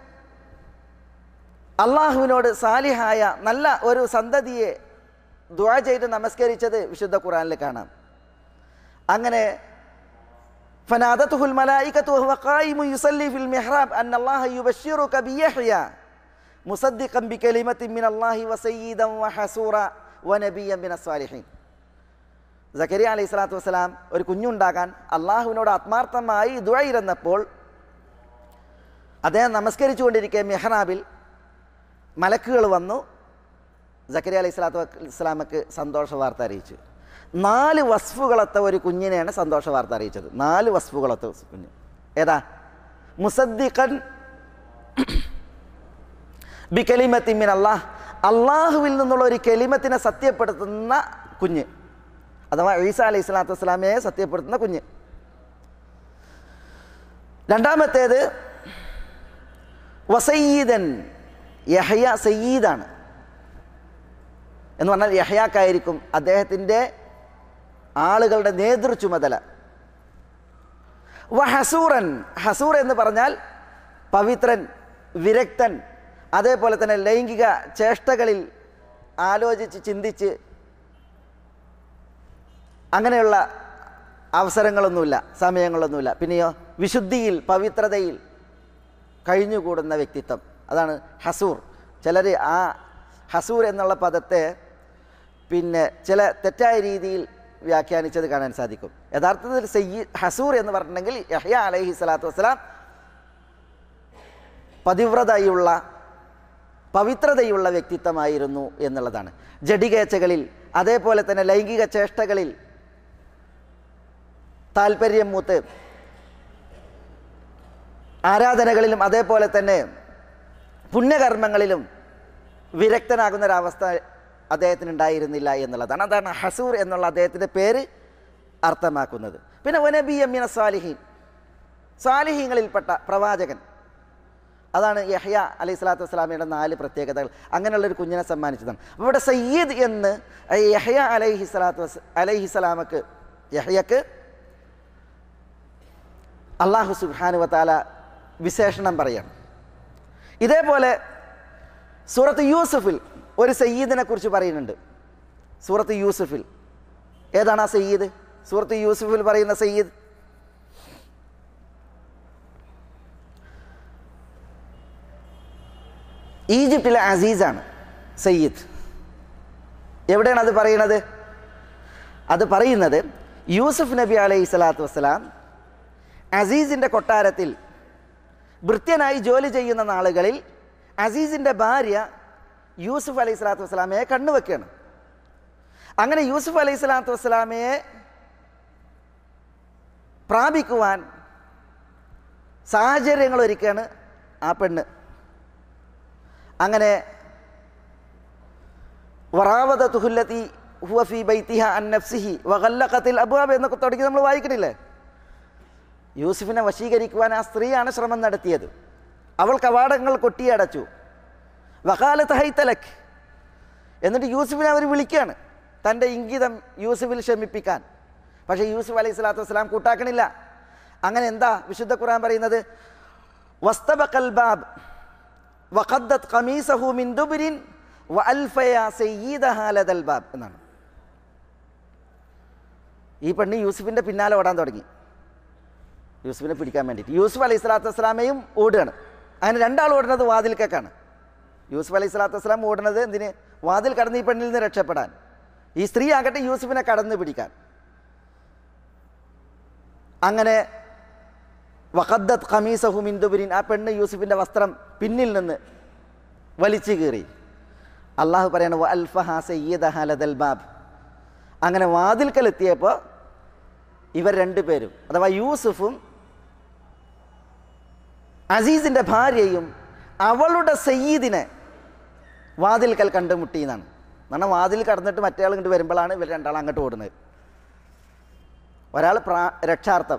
അള്ളാഹുവിനോട് സാലിഹായ നല്ല ഒരു സന്തതിയെ ദുആ ചെയ്ത് നമസ്കരിച്ചത് വിശുദ്ധ ഖുർആനിൽ കാണാം. അങ്ങനെ ഫനാദതുഹുൽ മലായികതു വഹുവ ഖായിമുൻ യുസല്ലി ഫിൽ മിഹ്റാബ് അന്നല്ലാഹ യുബശ്ശിറുക ബിയഹ്യ മുസദ്ദിഖൻ ബികലിമത്തിൻ മിനല്ലാഹി വസയ്യിദൻ വഹസൂറ വനബിയ്യൻ മിനസ് സാലിഹീൻ. സക്കരിയ അലൈഹി സ്വലാത്തു വസ്സലാം ഒരു കുഞ്ഞുണ്ടാകാൻ അള്ളാഹുവിനോട് ആത്മാർത്ഥമായി ദുആ ഇരുന്നപ്പോൾ അദ്ദേഹം നമസ്കരിച്ചു കൊണ്ടിരിക്കെ മിഹ്റാബിൽ മലക്കുകൾ വന്നു സക്കരിയ അലൈഹി സ്വലാത്തു വസ്സലാമക്ക് സന്തോഷ വാർത്ത അറിയിച്ചു. നാല് വസ്ഫുകളത്തെ ഒരു കുഞ്ഞിനെയാണ് സന്തോഷ വാർത്ത അറിയിച്ചത്. നാല് വസ്ഫുകളത്തെ കുഞ്ഞ് ഏതാ? മുസദ്ദിഖൻ ബി കലിമത്തിൻ മിനല്ലാഹ്, അള്ളാഹുവിൽ നിന്നുള്ള ഒരു കലിമത്തിനെ സത്യപ്പെടുത്തുന്ന കുഞ്ഞ്, അഥവാ ഈസാ അലൈഹി സ്വലാത്തു വസ്സലാമയെ സത്യപ്പെടുത്തുന്ന കുഞ്ഞ്. രണ്ടാമത്തേത് വസയ്യിദൻ, യഹ്യ സയ്യിദാണ് എന്ന് പറഞ്ഞാൽ യഹ്യാക്കായിരിക്കും അദ്ദേഹത്തിൻ്റെ ആളുകളുടെ നേതൃചുമതല. വഹസൂറൻ, ഹസൂർ എന്ന് പറഞ്ഞാൽ പവിത്രൻ, വിരക്തൻ, അതേപോലെ തന്നെ ലൈംഗിക ചേഷ്ടകളിൽ ആലോചിച്ച് ചിന്തിച്ച് അങ്ങനെയുള്ള അവസരങ്ങളൊന്നുമില്ല, സമയങ്ങളൊന്നുമില്ല. പിന്നെയോ വിശുദ്ധിയിൽ, പവിത്രതയിൽ കഴിഞ്ഞുകൂടുന്ന വ്യക്തിത്വം, അതാണ് ഹസൂർ. ചിലർ ആ ഹസൂർ എന്നുള്ള പദത്തെ പിന്നെ ചില തെറ്റായ രീതിയിൽ വ്യാഖ്യാനിച്ചത് കാണാൻ സാധിക്കും. യഥാർത്ഥത്തിൽ സയ്യിദ് ഹസൂർ എന്ന് പറഞ്ഞിട്ടുണ്ടെങ്കിൽ യഹ്യ അലൈഹി സ്വലാത്തു വസ്സലാം പതിവ്രതയുള്ള, പവിത്രതയുള്ള വ്യക്തിത്വമായിരുന്നു എന്നുള്ളതാണ്. ജഡികേച്ഛകളിൽ, അതേപോലെ തന്നെ ലൈംഗിക ചേഷ്ടകളിൽ താല്പര്യം മൂത്ത് ആരാധനകളിലും അതേപോലെ തന്നെ പുണ്യകർമ്മങ്ങളിലും വിരക്തനാകുന്നൊരവസ്ഥ അദ്ദേഹത്തിന് ഉണ്ടായിരുന്നില്ല എന്നുള്ളതാണ്. അതാണ് ഹസൂർ എന്നുള്ള അദ്ദേഹത്തിൻ്റെ പേര് അർത്ഥമാക്കുന്നത്. പിന്നെ വനബിയ്യ മിന സ്വാലിഹീൻ, സ്വാലിഹീങ്ങളിൽപ്പെട്ട പ്രവാചകൻ, അതാണ് യഹ്യ അലൈഹി സ്വലാത്തു വസ്സലാമയുടെ നാല് പ്രത്യേകതകൾ. അങ്ങനെയുള്ളൊരു കുഞ്ഞിനെ സമ്മാനിച്ചതാണ്. അപ്പോൾ ഇവിടെ സയ്യിദ് എന്ന് യഹ്യ അലൈഹി സ്വലാത്തു വസ് അലൈഹി സ്വലാമക്ക് യഹ്യക്ക് അള്ളാഹു സുബ്ഹാനഹു വ തആല വിശേഷണം പറയാണ്. ഇതേപോലെ സൂറത്ത് യൂസുഫിൽ ഒരു സയ്യിദിനെ കുറിച്ച് പറയുന്നുണ്ട്. സൂറത്ത് യൂസുഫിൽ ഏതാണ് ആ സയ്യിദ്? സൂറത്ത് യൂസുഫിൽ പറയുന്ന സയ്യിദ് ഈജിപ്തിലെ അസീസാണ് സയ്യിദ്. എവിടെയാണ് അത് പറയുന്നത്? അത് പറയുന്നത് യൂസുഫ് നബി അലൈഹി സ്വലാത്തു വസ്സലാം അസീസിൻ്റെ കൊട്ടാരത്തിൽ ഭൃത്യനായി ജോലി ചെയ്യുന്ന നാളുകളിൽ അസീസിൻ്റെ ഭാര്യ യൂസുഫ് അലൈഹി സ്വലാത്തു വസ്സലാമയെ കണ്ണുവെക്കുകയാണ്. അങ്ങനെ യൂസുഫ് അലൈഹി സ്വലാത്തു വസ്സലാമയെ പ്രാപിക്കുവാൻ സാഹചര്യങ്ങൾ ഒരുക്കുകയാണ് ആ പെണ്ണ്. അങ്ങനെ വറാവദതുഹുല്ലതി ഹുവ ഫീ ബൈതിഹ അൻ നഫ്സിഹി വഗല്ലഖത്തിൽ അബ്വാബ് എന്നൊക്കെ തുടങ്ങി നമ്മൾ വായിക്കണില്ലേ? യൂസുഫിനെ വശീകരിക്കുവാൻ ആ സ്ത്രീയാണ് ശ്രമം നടത്തിയത്. അവൾ കവാടങ്ങൾ കൊട്ടിയടച്ചു. വഖാലത് ഹൈതലക്, എന്നിട്ട് യൂസുഫിനെ അവർ വിളിക്കുകയാണ് തൻ്റെ ഇംഗിതം യൂസുഫിൽ ക്ഷമിപ്പിക്കാൻ. പക്ഷേ യൂസുഫ് അലൈഹി സ്വലാത്തു വസ്സലാം കൂട്ടാക്കണില്ല. അങ്ങനെ എന്താ വിശുദ്ധ ഖുർആൻ പറയുന്നത്? വസ്തബഖൽ ബാബ് വഖദ്ദത് ഖമീസഹു മിൻ ദുബ്രിൻ വഅൽഫയ സയ്യിദഹാ ലദൽ ബാബ് എന്നാണ്. ഈ പെണ്ണ് യൂസുഫിൻ്റെ പിന്നാലെ ഓടാൻ തുടങ്ങി, യൂസുഫിനെ പിടിക്കാൻ വേണ്ടിയിട്ട്. യൂസുഫ് അലൈഹി സ്വലാത്തു വസ്സലാമയും ഓടുകയാണ്. അങ്ങനെ രണ്ടാൾ ഓടുന്നത് വാതിൽക്കാണ്. യൂസുഫ് അലൈഹി സ്വലാത്തു വസ്സലാം ഓടുന്നത് എന്തിന്? വാതിൽ കടന്ന് ഈ പെണ്ണിൽ നിന്ന് രക്ഷപ്പെടാൻ. ഈ സ്ത്രീ ആകട്ടെ യൂസുഫിനെ കടന്ന് പിടിക്കാൻ. അങ്ങനെ വഖദ്ദത് ഖമീസഹു മിൻ ദുബ്രിൻ, ആ പെണ്ണ് യൂസുഫിൻ്റെ വസ്ത്രം പിന്നിൽ നിന്ന് വലിച്ചു കീറി. അള്ളാഹു പറയാണ് വഅൽഫഹാ സയ്യിദഹാ ലദൽ ബാബ്. അങ്ങനെ വാതിൽക്കലെത്തിയപ്പോൾ ഇവർ രണ്ടുപേരും, അഥവാ യൂസുഫും അസീസിൻ്റെ ഭാര്യയും അവളുടെ സയ്യിദിനെ വാതിൽക്കൽ കണ്ടുമുട്ടി എന്നാണ്. കാരണം വാതിൽ കടന്നിട്ട് മറ്റേ ആൾ ഇങ്ങോട്ട് വരുമ്പോഴാണ് ഇവർ രണ്ടാൾ അങ്ങോട്ട് ഓടുന്നത്. ഒരാൾ പ്രാ രക്ഷാർത്ഥം.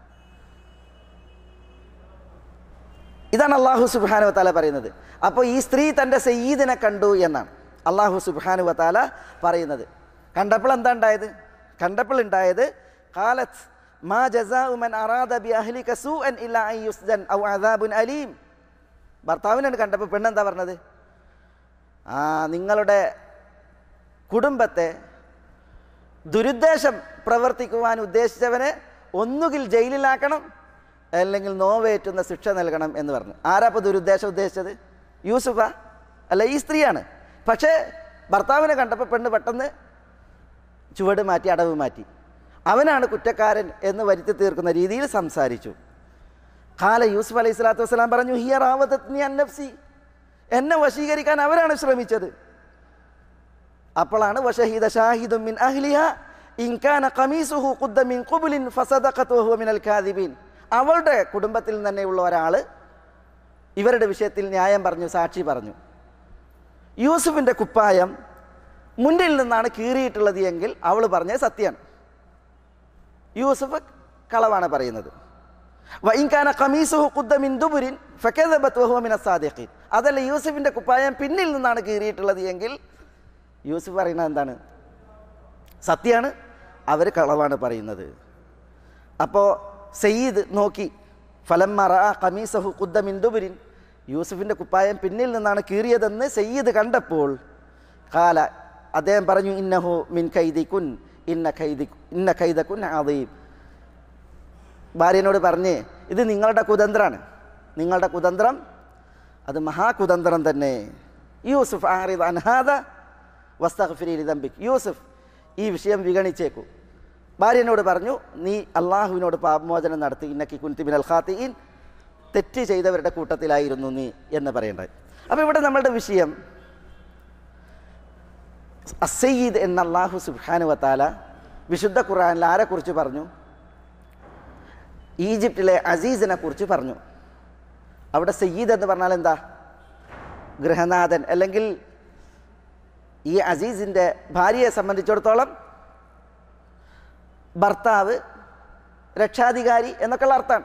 ഇതാണ് അള്ളാഹു സുബ്ഹാനഹു വ തആല പറയുന്നത്. അപ്പോൾ ഈ സ്ത്രീ തൻ്റെ സയ്യിദിനെ കണ്ടു എന്നാണ് അള്ളാഹു സുബ്ഹാനഹു വ തആല പറയുന്നത്. കണ്ടപ്പോൾ എന്താ ഉണ്ടായത്? കണ്ടപ്പോൾ ഉണ്ടായത് ഖാലത്ത് മാ ജസാഉ മൻ അറാദ ബി അഹ്ലിക സൂഅൻ ഇല്ലാ അൻ യുസ്ജൻ ഔ അദാബുൻ അലീം. ഭർത്താവിനാണ് കണ്ടപ്പോൾ പെണ്ണെന്താ പറഞ്ഞത്? ആ നിങ്ങളുടെ കുടുംബത്തെ ദുരുദ്ദേശം പ്രവർത്തിക്കുവാൻ ഉദ്ദേശിച്ചവനെ ഒന്നുകിൽ ജയിലിലാക്കണം അല്ലെങ്കിൽ നോവേറ്റുന്ന ശിക്ഷ നൽകണം എന്ന് പറഞ്ഞു. ആരാ ഇപ്പോൾ ദുരുദ്ദേശം ഉദ്ദേശിച്ചത്? യൂസുഫ അല്ല, ഈ സ്ത്രീയാണ്. പക്ഷേ ഭർത്താവിനെ കണ്ടപ്പോൾ പെണ്ണ് പെട്ടെന്ന് ചുവട് മാറ്റി, അടവ് മാറ്റി. അവനാണ് കുറ്റക്കാരൻ എന്ന് വരുത്തി തീർക്കുന്ന രീതിയിൽ സംസാരിച്ചു. ഖാല യൂസുഫ് അലൈഹി സ്വലാത്തു വസ്സലാം പറഞ്ഞു ഹിയ റാവദത്നി അൻ നഫ്സി, എന്നെ വശീകരിക്കാൻ അവരാണ് ശ്രമിച്ചത്. അപ്പോഴാണ് വശഹീദ ഷാഹിദും മിൻ അഹ്ലിഹ ഇൻ കാന ഖമീസുഹു ഖുദ്ദ മിൻ ഖുബ്ലിൻ ഫസദഖത് വഹുവ മിനൽ കാദിബീൻ. അവളുടെ കുടുംബത്തിൽ തന്നെയുള്ള ഒരാൾ ഇവരുടെ വിഷയത്തിൽ ന്യായം പറഞ്ഞു, സാക്ഷി പറഞ്ഞു. യൂസുഫിൻ്റെ കുപ്പായം മുന്നിൽ നിന്നാണ് കീറിയിട്ടുള്ളത് എങ്കിൽ അവൾ പറഞ്ഞത് സത്യമാണ്, യൂസുഫ് കളവാണ് പറയുന്നത്. വഇൻകാന ഖമീസുഹു ഖുദ്ദ മിൻ ദുബുരിൻ ഫകദബത് വഹുവ മിനസ് സാദിഖീൻ. അതല്ല യൂസുഫിൻ്റെ കുപ്പായം പിന്നിൽ നിന്നാണ് കീറിയിട്ടുള്ളത് എങ്കിൽ യൂസുഫ് പറയുന്നത് എന്താണ്? സത്യമാണ്, അവർ കളവാണ് പറയുന്നത്. അപ്പോൾ സയ്യിദ് നോക്കി, ഫലമ്മ റഅ ഖമീസഹു ഖുദ്ദ മിൻ ദുബുരിൻ, യൂസുഫിൻ്റെ കുപ്പായം പിന്നിൽ നിന്നാണ് കീറിയതെന്ന് സയ്യിദ് കണ്ടപ്പോൾ ഖാല, അദ്ദേഹം പറഞ്ഞു, ഇന്നഹു മിൻ കൈദികുൻ ഇന്ന കൈദി ഇന്ന കൈദകുൻ അദീം. ഭാര്യനോട് പറഞ്ഞ്, ഇത് നിങ്ങളുടെ കുതന്ത്രമാണ്, നിങ്ങളുടെ കുതന്ത്രം അത് മഹാകുതന്ത്രം തന്നെ. യൂസുഫ് ആറിദ് അൻ ഹാദ വസ്തഗ്ഫിരി ലിദംബിക്, യൂസുഫ് ഈ വിഷയം വിഗണിച്ചേക്കൂ. ഭാര്യനോട് പറഞ്ഞു, നീ അള്ളാഹുവിനോട് പാപമോചനം നടത്തി, ഇന്നക്കി കുൻതി മിനൽ ഖാത്തിഈൻ, തെറ്റ് ചെയ്തവരുടെ കൂട്ടത്തിലായിരുന്നു നീ എന്ന് പറയേണ്ടത്. അപ്പോൾ ഇവിടെ നമ്മളുടെ വിഷയം അസ്സയ്യിദ് എന്ന അല്ലാഹു സുബ്ഹാനഹു വതആല വിശുദ്ധ ഖുർആനിൽ ആരെക്കുറിച്ച് പറഞ്ഞു? ഈജിപ്തിലെ അസീസിനെ കുറിച്ച് പറഞ്ഞു. അവിടെ സയ്യിദ് എന്ന് പറഞ്ഞാൽ എന്താ? ഗൃഹനാഥൻ, അല്ലെങ്കിൽ ഈ അസീസിൻ്റെ ഭാര്യയെ സംബന്ധിച്ചിടത്തോളം ഭർത്താവ്, രക്ഷാധികാരി എന്നൊക്കെയുള്ള അർത്ഥമാണ്.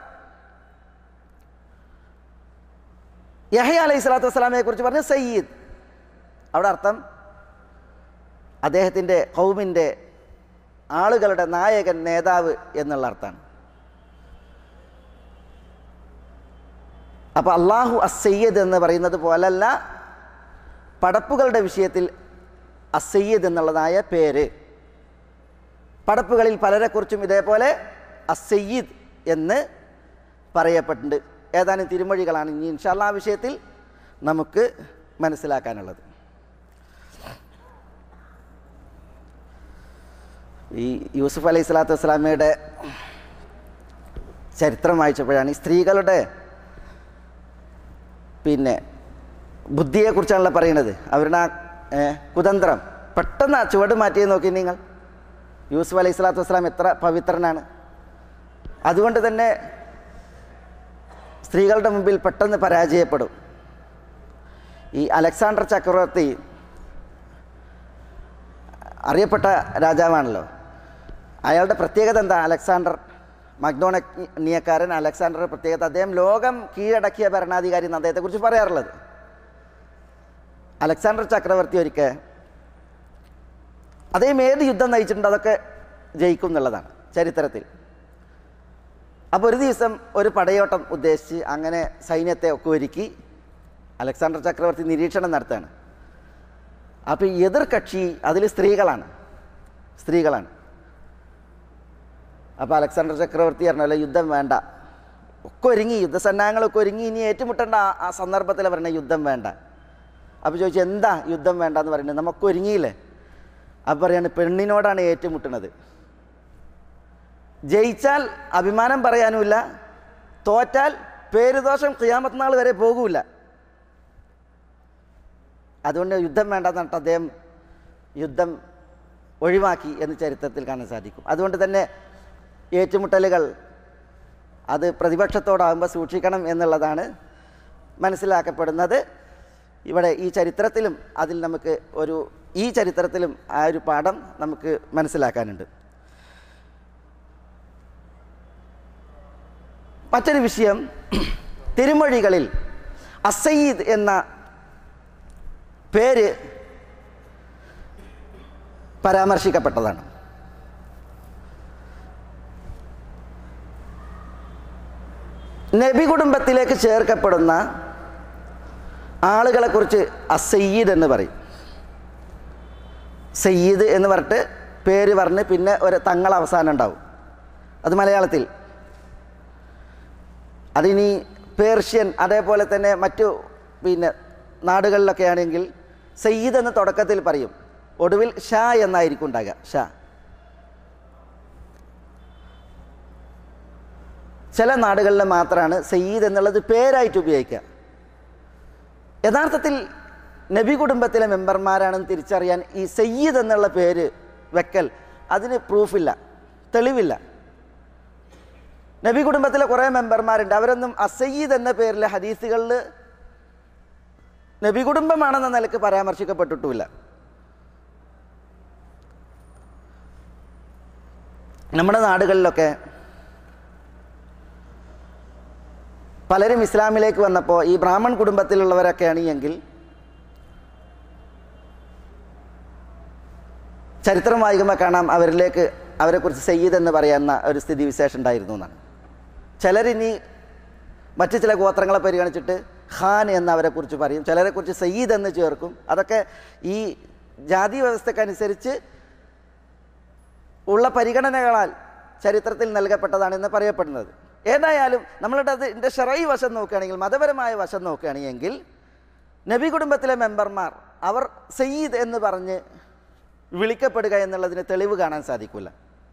യഹ്യ അലൈഹി സ്വലാത്തു വസ്സലാമയെ കുറിച്ച് പറഞ്ഞ സയ്യിദ്, അവിടെ അർത്ഥം അദ്ദേഹത്തിൻ്റെ ഖൗമിൻ്റെ ആളുകളുടെ നായകൻ, നേതാവ് എന്നുള്ള അർത്ഥമാണ്. അപ്പോൾ അള്ളാഹു അസ്സയ്യിദ് എന്ന് പറയുന്നത് പോലല്ല പടപ്പുകളുടെ വിഷയത്തിൽ അസ്സയ്യിദ് എന്നുള്ളതായ പേര്. പടപ്പുകളിൽ പലരെക്കുറിച്ചും ഇതേപോലെ അസ്സയ്യിദ് എന്ന് പറയപ്പെട്ടിട്ടുണ്ട്. ഏതാനും തിരുമൊഴികളാണ് ഇനി ഇൻഷാ അല്ലാഹ് ആ വിഷയത്തിൽ നമുക്ക് മനസ്സിലാക്കാനുള്ളത്. ഈ യൂസുഫ് അലൈഹി സ്വലാത്തു വസ്സലാമയുടെ ചരിത്രം വായിച്ചപ്പോഴാണ് ഈ സ്ത്രീകളുടെ പിന്നെ ബുദ്ധിയെക്കുറിച്ചാണല്ലോ പറയുന്നത്. അവരുടെ ആ കുതന്ത്രം പെട്ടെന്ന് ആ ചുവട് മാറ്റിയത് നോക്കി നിങ്ങൾ. യൂസുഫ് അലൈഹി സ്വലാത്തു വസ്സലാം എത്ര പവിത്രനാണ്. അതുകൊണ്ട് തന്നെ സ്ത്രീകളുടെ മുമ്പിൽ പെട്ടെന്ന് പരാജയപ്പെടും. ഈ അലക്സാണ്ടർ ചക്രവർത്തി അറിയപ്പെട്ട രാജാവാണല്ലോ. അയാളുടെ പ്രത്യേകത എന്താ? അലക്സാണ്ടർ മഗ്നോണിയക്കാരൻ അലക്സാണ്ടറുടെ പ്രത്യേകത, അദ്ദേഹം ലോകം കീഴടക്കിയ ഭരണാധികാരി എന്ന് അദ്ദേഹത്തെക്കുറിച്ച് പറയാറുള്ളത്. അലക്സാണ്ടർ ചക്രവർത്തി ഒരിക്കൽ അദ്ദേഹം ഏത് യുദ്ധം നയിച്ചിട്ടുണ്ട് അതൊക്കെ ജയിക്കും എന്നുള്ളതാണ് ചരിത്രത്തിൽ. അപ്പോൾ ഒരു ദിവസം ഒരു പടയോട്ടം ഉദ്ദേശിച്ച് അങ്ങനെ സൈന്യത്തെ ഒക്കെ ഒരുക്കി അലക്സാണ്ടർ ചക്രവർത്തി നിരീക്ഷണം നടത്തുകയാണ്. അപ്പോൾ എതിർ കക്ഷി അതിൽ സ്ത്രീകളാണ് സ്ത്രീകളാണ് അപ്പോൾ അലക്സാണ്ടർ ചക്രവർത്തി പറഞ്ഞല്ലോ, യുദ്ധം വേണ്ട, ഒക്കെ ഒരുങ്ങി, യുദ്ധസന്നാഹങ്ങളൊക്കെ ഒരുങ്ങി, ഇനി ഏറ്റുമുട്ടേണ്ട ആ സന്ദർഭത്തിൽ പറഞ്ഞ യുദ്ധം വേണ്ട. അപ്പോൾ ചോദിച്ചു, എന്താ യുദ്ധം വേണ്ട എന്ന് പറയുന്നത്? നമുക്ക് ഒരുങ്ങിയില്ലേ? അപ്പോൾ പറയാണ്, പെണ്ണിനോടാണ് ഏറ്റുമുട്ടുന്നത്. ജയിച്ചാൽ അഭിമാനം പറയാനുമില്ല, തോറ്റാൽ പേരുദോഷം ഖിയാമത്ത് നാൾ വരെ പോകൂല. അതുകൊണ്ട് യുദ്ധം വേണ്ടെന്ന് പറഞ്ഞിട്ട് അദ്ദേഹം യുദ്ധം ഒഴിവാക്കി എന്ന് ചരിത്രത്തിൽ കാണാൻ സാധിക്കും. അതുകൊണ്ട് തന്നെ ഏറ്റുമുട്ടലുകൾ അത് പ്രതിപക്ഷത്തോടാകുമ്പോൾ സൂക്ഷിക്കണം എന്നുള്ളതാണ് മനസ്സിലാക്കപ്പെടുന്നത്. ഇവിടെ ഈ ചരിത്രത്തിലും അതിൽ നമുക്ക് ഒരു ഈ ചരിത്രത്തിലും ആ ഒരു പാഠം നമുക്ക് മനസ്സിലാക്കാനുണ്ട്. മറ്റൊരു വിഷയം, തിരുമൊഴികളിൽ അസ്സയ്യിദ് എന്ന പേര് പരാമർശിക്കപ്പെട്ടതാണ്. നബി കുടുംബത്തിലേക്ക് ചേർക്കപ്പെടുന്ന ആളുകളെക്കുറിച്ച് അസ്സയ്യിദ് എന്ന് പറയും. സയ്യിദ് എന്ന് പറഞ്ഞിട്ട് പേര് പറഞ്ഞ് പിന്നെ ഒരു തങ്ങൾ അവസാനം ഉണ്ടാവും. അത് മലയാളത്തിൽ. അതിനി പേർഷ്യൻ അതേപോലെ തന്നെ മറ്റു പിന്നെ നാടുകളിലൊക്കെ ആണെങ്കിൽ സയ്യിദ് എന്ന് തുടക്കത്തിൽ പറയും, ഒടുവിൽ ഷാ എന്നായിരിക്കും ഉണ്ടാകുക. ഷാ. ചില നാടുകളിൽ മാത്രമാണ് സയ്യിദ് എന്നുള്ളത് പേരായിട്ട് ഉപയോഗിക്കുക. യഥാർത്ഥത്തിൽ നബി കുടുംബത്തിലെ മെമ്പർമാരാണെന്ന് തിരിച്ചറിയാൻ ഈ സയ്യിദ് എന്നുള്ള പേര് വെക്കൽ അതിന് പ്രൂഫില്ല, തെളിവില്ല. നബി കുടുംബത്തിലെ കുറേ മെമ്പർമാരുണ്ട്, അവരൊന്നും അസയ്യിദ് എന്ന പേരിലെ ഹദീസുകളിൽ നബി കുടുംബമാണെന്ന നിലക്ക് പരാമർശിക്കപ്പെട്ടിട്ടുമില്ല. നമ്മുടെ നാടുകളിലൊക്കെ പലരും ഇസ്ലാമിലേക്ക് വന്നപ്പോൾ ഈ ബ്രാഹ്മൺ കുടുംബത്തിലുള്ളവരൊക്കെയാണ് എങ്കിൽ ചരിത്രം വായിക്കുമ്പോൾ കാണാം അവരിലേക്ക് അവരെക്കുറിച്ച് സയ്യിദ് എന്ന് പറയുന്ന ഒരു സ്ഥിതി വിശേഷം ഉണ്ടായിരുന്നു എന്നാണ്. ചിലരിനി മറ്റു ചില ഗോത്രങ്ങളെ പരിഗണിച്ചിട്ട് ഖാൻ എന്നവരെക്കുറിച്ച് പറയും, ചിലരെക്കുറിച്ച് സയ്യിദ് എന്ന് ചേർക്കും. അതൊക്കെ ഈ ജാതി വ്യവസ്ഥക്കനുസരിച്ച് ഉള്ള പരിഗണനകളാൽ ചരിത്രത്തിൽ നൽകപ്പെട്ടതാണെന്ന് പറയപ്പെടുന്നത്. ഏതായാലും നമ്മളുടെ അതിൻ്റെ ശറഈ വശം നോക്കുകയാണെങ്കിൽ, മതപരമായ വശം നോക്കുകയാണെങ്കിൽ നബി കുടുംബത്തിലെ മെമ്പർമാർ അവർ സയ്യിദ് എന്ന് പറഞ്ഞ് വിളിക്കപ്പെടുക എന്നുള്ളതിന് തെളിവ് കാണാൻ സാധിക്കില്ല.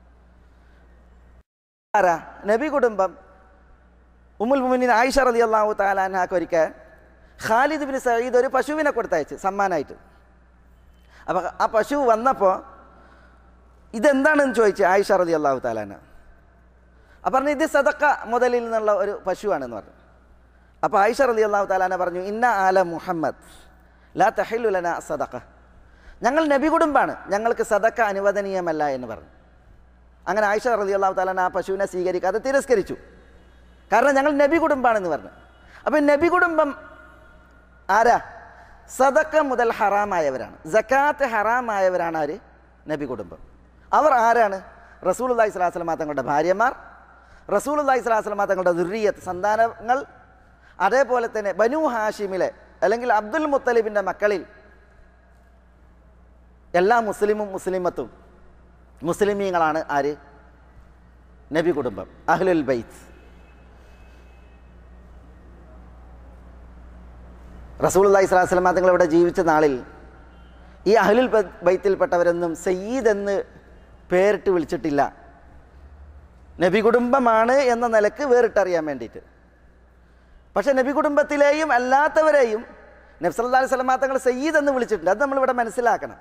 ആരാ? നബി കുടുംബം ഉമ്മുൽ മുഅ്മിനീൻ ആയിഷ റളിയല്ലാഹു തആല അൻഹാക്ക് ഒരിക്കൽ ഖാലിദ് ബിൻ സഈദ് ഒരു പശുവിനെ കൊടുത്തയച്ച് സമ്മാനമായിട്ട്. അപ്പോൾ ആ പശു വന്നപ്പോൾ ഇതെന്താണെന്ന് ചോദിച്ചു ആയിഷ റളിയല്ലാഹു തആല അൻഹ. അപ്പോൾ പറഞ്ഞു ഇത് സദഖ മുതലിൽ നിന്നുള്ള ഒരു പശുവാണെന്ന് പറഞ്ഞു. അപ്പോൾ ആയിഷ റളിയല്ലാഹു തആല അൻഹ പറഞ്ഞു ഇന്ന ആല മുഹമ്മദ് ലാ തഹില്ലു ലനാ സദഖ, ഞങ്ങൾ നബി കുടുംബാണ്, ഞങ്ങൾക്ക് സദഖ അനുവദനീയമല്ല എന്ന് പറഞ്ഞു. അങ്ങനെ ആയിഷ റളിയല്ലാഹു തആല അൻഹ ആ പശുവിനെ സ്വീകരിക്കാതെ തിരസ്കരിച്ചു. കാരണം ഞങ്ങൾ നബി കുടുംബാണെന്ന് പറഞ്ഞു. അപ്പം നബി കുടുംബം ആരാ? സദഖ മുതൽ ഹറാമായവരാണ്, സക്കാത്ത് ഹറാമായവരാണ് ആര്? നബി കുടുംബം. അവർ ആരാണ്? റസൂലുള്ളാഹി സ്വല്ലല്ലാഹു അലൈഹി വസല്ലം തങ്ങളുടെ ഭാര്യമാർ, റസൂലുള്ളാഹി സ്വല്ലല്ലാഹു അലൈഹി വസല്ലം തങ്ങളുടെ ദുർരിയത്ത് സന്താനങ്ങൾ, അതേപോലെ തന്നെ ബനൂ ഹാഷിമിലെ അല്ലെങ്കിൽ അബ്ദുൽ മുത്തലിബിൻ്റെ മക്കളിൽ എല്ലാ മുസ്ലിമും മുസ്ലിമത്തും മുസ്ലിമീങ്ങളാണ് ആര്? നബി കുടുംബം, അഹ്ലുൽ ബൈത്ത്. റസൂലുള്ളാഹി സ്വല്ലല്ലാഹു അലൈഹി വസല്ലം തങ്ങൾ ഇവിടെ ജീവിച്ച നാളിൽ ഈ അഹ്ലുൽ ബൈത്തിൽപ്പെട്ടവരൊന്നും സയ്യിദ് എന്ന് പേരിട്ട് വിളിച്ചിട്ടില്ല. നബി കുടുംബമാണ് എന്ന നിലക്ക് വേറിട്ടറിയാൻ വേണ്ടിയിട്ട്. പക്ഷേ നബി കുടുംബത്തിലെയും അല്ലാത്തവരെയും നബി സല്ലല്ലാഹു അലൈഹി വസല്ലം തങ്ങൾ സയ്യിദ് എന്ന് വിളിച്ചിട്ടുണ്ട്. അത് നമ്മളിവിടെ മനസ്സിലാക്കണം.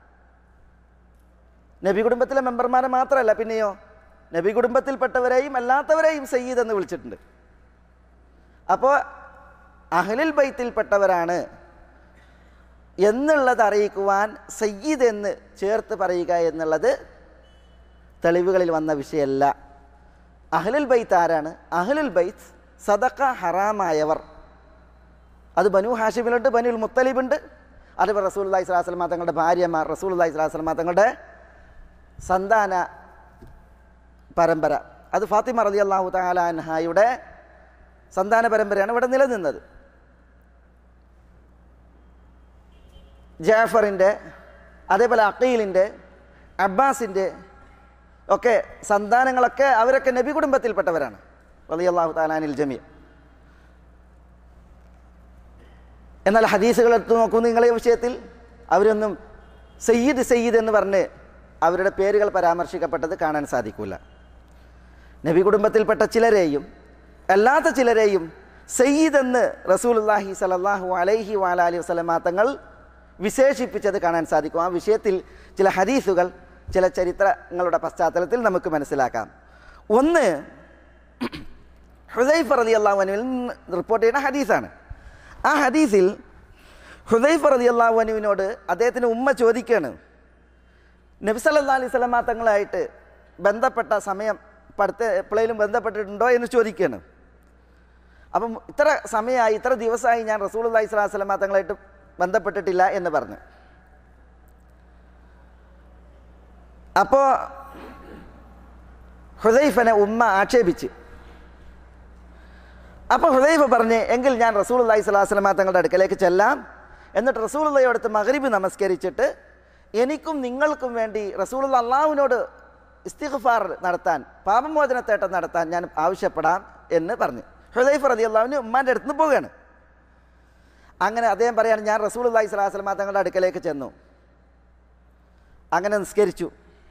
നബി കുടുംബത്തിലെ മെമ്പർമാരെ മാത്രമല്ല, പിന്നെയോ നബി കുടുംബത്തിൽപ്പെട്ടവരെയും അല്ലാത്തവരെയും സയ്യിദ് എന്ന് വിളിച്ചിട്ടുണ്ട്. അപ്പോൾ അഹ്ലുൽ ബൈത്തിൽപ്പെട്ടവരാണ് എന്നുള്ളത് അറിയിക്കുവാൻ സയ്യിദ് എന്ന് ചേർത്ത് പറയുക എന്നുള്ളത് തെളിവുകളിൽ വന്ന വിഷയമല്ല. അഹ്ലുൽ ബൈത്ത് ആരാണ്? അഹ്ലുൽ ബൈത്ത് സദഖ ഹറാമായവർ. അത് ബനൂ ഹാഷിമിലുണ്ട്, ബനുൽ മുത്തലിബുണ്ട്, അതുപോലെ റസൂലുള്ളാഹി സ്വല്ലല്ലാഹു അലൈഹി വസല്ലം തങ്ങളുടെ ഭാര്യമാർ, റസൂലുള്ളാഹി സ്വല്ലല്ലാഹു അലൈഹി വസല്ലം തങ്ങളുടെ സന്താന പരമ്പര. അത് ഫാത്തിമ റളിയല്ലാഹു തആല അൻഹായുടെ സന്താന പരമ്പരയാണ് ഇവിടെ നിലനിന്നത്. ജാഫറിൻ്റെ, അതേപോലെ അഖീലിൻ്റെ, അബ്ബാസിൻ്റെ ഒക്കെ സന്താനങ്ങളൊക്കെ അവരൊക്കെ നബി കുടുംബത്തിൽപ്പെട്ടവരാണ് റളിയല്ലാഹു തആല അനിൽ ജമീഅ. എന്നാൽ ഹദീസുകൾ എടുത്തു നോക്കുന്നു നിങ്ങൾ ഈ വിഷയത്തിൽ അവരൊന്നും സയ്യിദ് സയ്യിദ് എന്ന് പറഞ്ഞ് അവരുടെ പേരുകൾ പരാമർശിക്കപ്പെട്ടത് കാണാൻ സാധിക്കില്ല. നബി കുടുംബത്തിൽപ്പെട്ട ചിലരെയും അല്ലാത്ത ചിലരെയും സയ്യിദ് എന്ന് റസൂലുള്ളാഹി സ്വല്ലല്ലാഹു അലൈഹി വഅലിഹി വസല്ലമ തങ്ങൾ വിശേഷിപ്പിച്ചത് കാണാൻ സാധിക്കും. ആ വിഷയത്തിൽ ചില ഹദീസുകൾ ചില ചരിത്രങ്ങളുടെ പശ്ചാത്തലത്തിൽ നമുക്ക് മനസ്സിലാക്കാം. ഒന്ന് ഹുദൈഫ റളിയല്ലാഹു അൻഹുവിൽ റിപ്പോർട്ട് ചെയ്യുന്ന ഹദീസാണ്. ആ ഹദീസിൽ ഹുദൈഫ റളിയല്ലാഹു അൻഹുവിനോട് അദ്ദേഹത്തിന് ഉമ്മ ചോദിക്കുകയാണ്, നബി സല്ലല്ലാഹു അലൈഹി വസല്ലമ തങ്ങളായിട്ട് ബന്ധപ്പെട്ട സമയം പഠിത്ത എപ്പോഴേലും ബന്ധപ്പെട്ടിട്ടുണ്ടോ എന്ന് ചോദിക്കുകയാണ്. അപ്പം ഇത്ര സമയമായി, ഇത്ര ദിവസമായി ഞാൻ റസൂലുള്ളാഹി സ്വല്ലല്ലാഹു അലൈഹി വസല്ലമ തങ്ങളായിട്ട് ബന്ധപ്പെട്ടിട്ടില്ല എന്ന് പറഞ്ഞു. അപ്പോൾ ഹുദൈഫനെ ഉമ്മ ആക്ഷേപിച്ച്. അപ്പോൾ ഹുദൈഫ പറഞ്ഞ് എങ്കിൽ ഞാൻ റസൂലുള്ളാഹി സ്വല്ലല്ലാഹു അലൈഹി വസല്ലമ തങ്ങളുടെ അടുക്കലേക്ക് ചെല്ലാം, എന്നിട്ട് റസൂലുള്ളാഹിയുടെ അടുത്ത് മഗ്രിബ് നമസ്കരിച്ചിട്ട് എനിക്കും നിങ്ങൾക്കും വേണ്ടി റസൂലുള്ള അള്ളാഹുവിനോട് ഇസ്തിഗ്ഫാർ നടത്താൻ, പാപമോചനത്തേട്ടം നടത്താൻ ഞാൻ ആവശ്യപ്പെടാം എന്ന് പറഞ്ഞു. ഹുദൈഫ റളിയല്ലാഹു അൻഹു ഉമ്മാൻ്റെ അടുത്ത് നിന്ന് പോവുകയാണ്. അങ്ങനെ അദ്ദേഹം പറയാണ്, ഞാൻ റസൂലുള്ളാഹി സ്വല്ലല്ലാഹു അലൈഹി വസല്ലമ തങ്ങളുടെ അടുക്കലേക്ക് ചെന്നു, അങ്ങനെ നിസ്കരിച്ചു.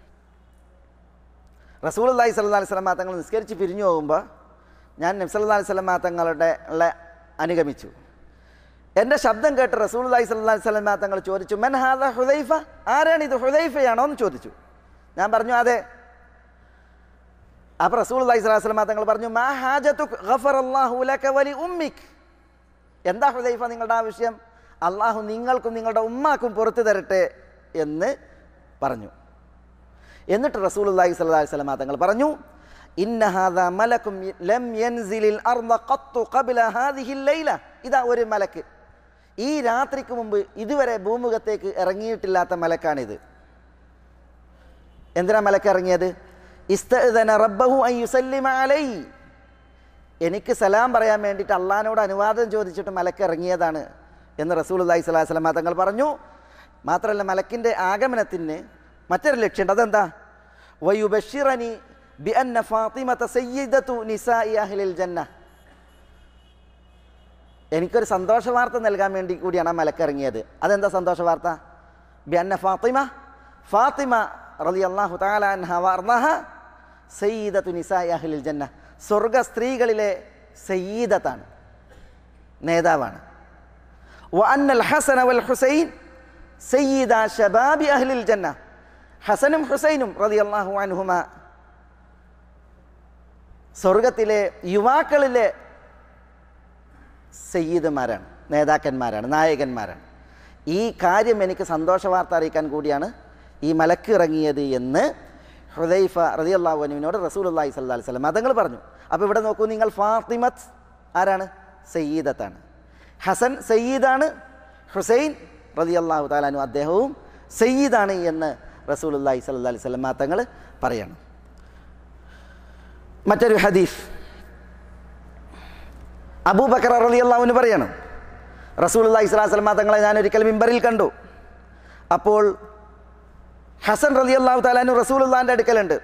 റസൂലുള്ളാഹി സ്വല്ലല്ലാഹു അലൈഹി വസല്ലമ തങ്ങൾ നിസ്കരിച്ച് പിരിഞ്ഞു പോകുമ്പോൾ ഞാൻ നബി സല്ലല്ലാഹു അലൈഹി വസല്ലമ തങ്ങളുടെ അനുഗമിച്ചു. എൻ്റെ ശബ്ദം കേട്ട് റസൂലുള്ളാഹി സ്വല്ലല്ലാഹു അലൈഹി വസല്ലമ തങ്ങൾ ചോദിച്ചു, മൻ ഹാദാ ഹുദൈഫ, ആരാണ് ഇത്, ഹുദൈഫയാണോ എന്ന് ചോദിച്ചു. ഞാൻ പറഞ്ഞു അതെ. അപ്പോൾ റസൂലുള്ളാഹി സ്വല്ലല്ലാഹു അലൈഹി വസല്ലമ തങ്ങൾ പറഞ്ഞു, മാ ഹാജതുക ഗഫറല്ലാഹു ലക വലി ഉമ്മിക്, എന്താ ഹുദൈഫ നിങ്ങളുടെ ആവശ്യം, അള്ളാഹു നിങ്ങൾക്കും നിങ്ങളുടെ ഉമ്മാക്കും പുറത്തു തരട്ടെ എന്ന് പറഞ്ഞു. എന്നിട്ട് റസൂലുള്ളാഹി സ്വല്ലല്ലാഹു അലൈഹി വസല്ലമ തങ്ങൾ പറഞ്ഞു, ഇന്ന ഹാദാ മലകും ലം യൻസിലിൽ അർദ ഖത്തു ഖബ്ല ഹാദിഹിൽ ലൈല. ഇതാ ഒരു മലക്ക്, ഈ രാത്രിക്ക് മുമ്പ് ഇതുവരെ ഭൂമുഖത്തേക്ക് ഇറങ്ങിയിട്ടില്ലാത്ത മലക്കാണിത്. എന്തിനാ മലക്ക് ഇറങ്ങിയത്? ഇസ്തഅദന റബ്ബഹു അൻ യുസല്ലിമ അലൈഹി, എനിക്ക് സലാം പറയാൻ വേണ്ടിയിട്ട് അള്ളാഹിനോട് അനുവാദം ചോദിച്ചിട്ട് മലക്ക് ഇറങ്ങിയതാണ് എന്ന് റസൂലുള്ളാഹി സ്വല്ലല്ലാഹു അലൈഹി വസല്ലം തങ്ങൾ പറഞ്ഞു. മാത്രമല്ല, മലക്കിൻ്റെ ആഗമനത്തിന് മറ്റൊരു ലക്ഷ്യമുണ്ട്. അതെന്താ? വയുബശ്ശിറനി ബിഅന്ന ഫാത്തിമത സയ്യിദതു നിസാഇ അഹ്ലിൽ ജന്ന, എനിക്കൊരു സന്തോഷ വാർത്ത നൽകാൻ വേണ്ടി കൂടിയാണ് ആ മലക്ക് ഇറങ്ങിയത്. അതെന്താ സന്തോഷ വാർത്ത? ബിഅന്ന ഫാത്തിമ, ഫാത്തിമ റളിയല്ലാഹു തആല അൻഹ വഅർദഹ സയ്യിദതു നിസാഇ അഹ്ലിൽ ജന്ന, സ്വർഗ സ്ത്രീകളിലെ സയ്യിദത്താണ്, നേതാവാണ്. വഅന്നൽ ഹസന വൽ ഹുസൈൻ സയ്യിദ ശബാബി അഹ്ലിൽ ജന്ന, ഹസനും ഹുസൈനും റളിയല്ലാഹു അൻഹുമ സ്വർഗത്തിലെ യുവാക്കളിലെ സയ്യിദുമാരാണ്, നേതാക്കന്മാരാണ്, നായകന്മാരാണ്. ഈ കാര്യം എനിക്ക് സന്തോഷ വാർത്ത അറിയിക്കാൻ കൂടിയാണ് ഈ മലക്ക് ഇറങ്ങിയത് എന്ന് ഹുദൈഫ റളിയല്ലാഹു അൻഹുവിനോട് റസൂലുള്ളാഹി സ്വല്ലല്ലാഹു അലൈഹി വസല്ലം തങ്ങൾ പറഞ്ഞു. അപ്പോൾ ഇവിടെ നോക്കൂ നിങ്ങൾ, ഫാത്തിമത്ത് ആരാണ്? സയ്യിദത്താണ്. ഹസൻ സയ്യിദാണ്, ഹുസൈൻ റളിയല്ലാഹു തആല അൻഹു അദ്ദേഹവും സയ്യിദാണ് എന്ന് റസൂലുള്ളാഹി സ്വല്ലല്ലാഹു അലൈഹി വസല്ലം തങ്ങൾ പറയണം. മറ്റൊരു ഹദീസ് അബൂബക്കർ റളിയല്ലാഹു അൻഹു പറയണം, റസൂലുള്ളാഹി സ്വല്ലല്ലാഹു അലൈഹി വസല്ലം തങ്ങളെ ഞാൻ ഒരിക്കൽ മിമ്പറിൽ കണ്ടു. അപ്പോൾ ഹസൻ റളിയല്ലാഹു തആല അൻഹു റസൂലുള്ളാഹിൻ്റെ അടുക്കലുണ്ട്.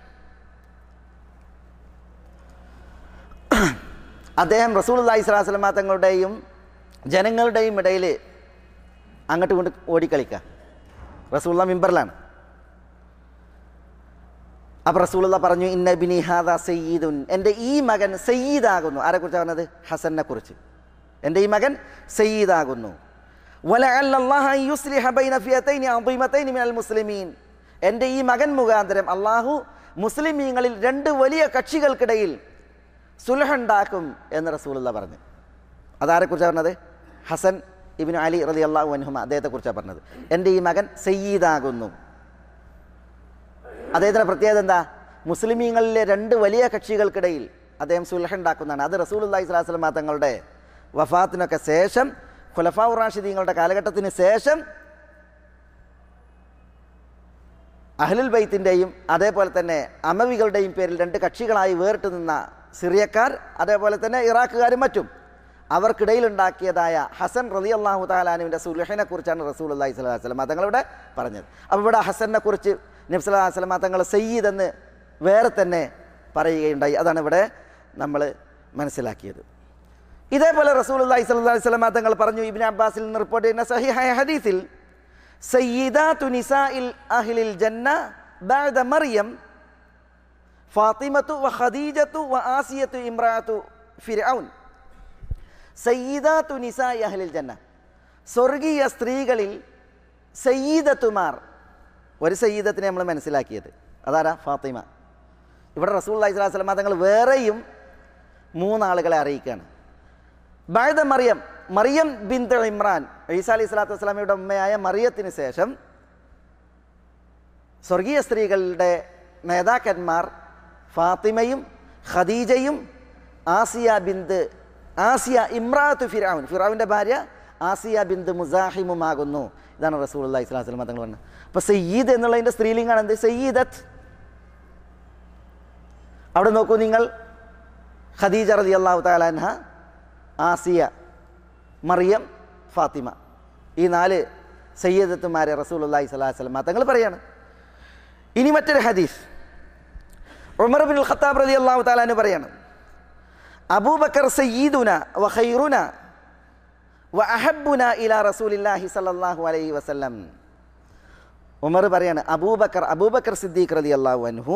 അദ്ദേഹം റസൂലുള്ളാഹി സ്വല്ലല്ലാഹു അലൈഹി വസല്ലം തങ്ങളുടെയും ജനങ്ങളുടെയും ഇടയിൽ അങ്ങോട്ട് കൊണ്ട് ഓടിക്കളിക്കുക. റസൂലുള്ളാഹി മിമ്പറിലാണ്. അപ്പോൾ റസൂലുള്ളാഹി പറഞ്ഞു, ഇന്ന ബിനി ഹാദാ സയ്യിദുൻ, എൻ്റെ ഈ മകൻ സയ്യിദാകുന്നു. ആരെക്കുറിച്ചാണ് പറഞ്ഞത്? ഹസനെ കുറിച്ച്. എൻ്റെ ഈ മകൻ സയ്യിദാകുന്നു. വലഅല്ല അല്ലാഹ അൻ യുസ്ലിഹ ബൈന ഫിയതൈനി അദീമതൈനി മിനൽ മുസ്ലിമീൻ, എൻ്റെ ഈ മകൻ മുഖാന്തരം അള്ളാഹു മുസ്ലിമീങ്ങളിൽ രണ്ട് വലിയ കക്ഷികൾക്കിടയിൽ സുൽഹുണ്ടാക്കും എന്ന് റസൂലുള്ളാഹി പറഞ്ഞു. അതാരെക്കുറിച്ചാണ് പറഞ്ഞത്? ഹസൻ ഇബ്നു അലി റളിയല്ലാഹു അൻഹുമ, അദ്ദേഹത്തെക്കുറിച്ചാണ് പറഞ്ഞത്. എൻ്റെ ഈ മകൻ സയ്യിദാകുന്നു. അദ്ദേഹത്തിൻ്റെ പ്രത്യേകത എന്താ? മുസ്ലിമീങ്ങളിലെ രണ്ട് വലിയ കക്ഷികൾക്കിടയിൽ അദ്ദേഹം സുൽഹുണ്ടാക്കുന്നതാണ്. അത് റസൂലുള്ളാഹി സ്വല്ലല്ലാഹു അലൈഹി വസല്ലം തങ്ങളുടെ വഫാത്തിനൊക്കെ ശേഷം, ഖുലഫാഉർ റാഷിദീങ്ങളുടെ കാലഘട്ടത്തിന് ശേഷം അഹ്ലുൽ ബൈത്തിൻ്റെയും അതേപോലെ തന്നെ അമവികളുടെയും പേരിൽ രണ്ട് കക്ഷികളായി വേറിട്ട് നിന്ന സിറിയക്കാർ, അതേപോലെ തന്നെ ഇറാഖുകാരും മറ്റും അവർക്കിടയിലുണ്ടാക്കിയതായ ഹസൻ റളിയല്ലാഹു തആല അൻഹുവിൻ്റെ സുൽഹിനെ കുറിച്ചാണ് റസൂലുള്ളാഹി സ്വല്ലല്ലാഹു അലൈഹി വസല്ലം തങ്ങളിവിടെ പറഞ്ഞത്. അപ്പോൾ ഇവിടെ ഹസനെ കുറിച്ച് നബി സല്ലല്ലാഹു അലൈഹി വസല്ലം തങ്ങൾ സയ്യിദ് എന്ന് വേറെ തന്നെ പറയുകയുണ്ടായി. അതാണ് ഇവിടെ നമ്മൾ മനസ്സിലാക്കിയത്. ഇതേപോലെ റസൂലുള്ളാഹി സ്വല്ലല്ലാഹു അലൈഹി വസല്ലം തങ്ങൾ പറഞ്ഞു, ഇബ്നു അബ്ബാസിൽ നിന്ന് റിപ്പോർട്ട് ചെയ്യുന്ന സഹീഹായ ഹദീസിൽ, സയ്യിദാതു നിസാഇൽ അഹ്ലിൽ ജന്ന ബഅദ മറിയം ഫാത്തിമത്തു വ ഖദീജത്തു വ ആസിയത്തു ഇംറാഅത്തു ഫിർഔൻ. സയ്യിദാതു നിസാഇ അഹ്ലിൽ ജന്ന, സ്വർഗീയ സ്ത്രീകളിൽ സയ്യിദത്തുമാർ. ഒരു സയ്യിദത്തിനെ നമ്മൾ മനസ്സിലാക്കിയത് അതാരാ? ഫാത്തിമ. ഇവിടെ റസൂലുള്ളാഹി സ്വല്ലല്ലാഹു അലൈഹി വസല്ലം തങ്ങൾ വേറെയും മൂന്നാളുകളെ അറിയിക്കുകയാണ്. ബഅദ മറിയം, മറിയം ബിൻത് ഇമ്രാൻ, ഈസാ അലൈഹി സ്വലാത്തു വസ്സലാമയുടെ ഉമ്മയായ മറിയത്തിന് ശേഷം സ്വർഗീയ സ്ത്രീകളുടെ നേതാക്കന്മാർ ഫാത്തിമയും ഖദീജയും ആസിയ ബിന്ത് ആസിയ ഇമ്രാഅത്തു ഫിർഔൻ, ഫിർഔൻ്റെ ഭാര്യ ആസിയ ബിന്ത് മുസാഹിമുമാകുന്നു. ഇതാണ് റസൂലുള്ളാഹി സ്വല്ലല്ലാഹു അലൈഹി വസല്ലം തങ്ങൾ പറഞ്ഞത്. അപ്പോൾ സയ്യിദ് എന്നുള്ളതിൻ്റെ സ്ത്രീലിംഗാണ് എന്ത്? സയ്യിദത്ത്. അവിടെ നോക്കൂ നിങ്ങൾ, ഖദീജ റളിയല്ലാഹു തആല അൻഹ, ആസിയ, മറിയം, ഫാത്തിമ, ഈ നാല് സയ്യിദത്തുമാരെ റസൂലുള്ളാഹി സ്വല്ലല്ലാഹു അലൈഹി വസല്ലം തങ്ങൾ പറയാണ്. ഇനി മറ്റൊരു ഹദീസ് ഉമർ ഇബ്നുൽ ഖത്താബ് റളിയല്ലാഹു തആല അൻഹു പറയാണ്, അബൂബക്കർ സയ്യിദുന വ ഖൈറുന വ അഹബ്ബുന ഇലാ റസൂലില്ലാഹി സ്വല്ലല്ലാഹു അലൈഹി വസല്ലം. ഉമർ പറയാണ്, അബൂബക്കർ അബൂബക്കർ സിദ്ദീഖ് റളിയല്ലാഹു അൻഹു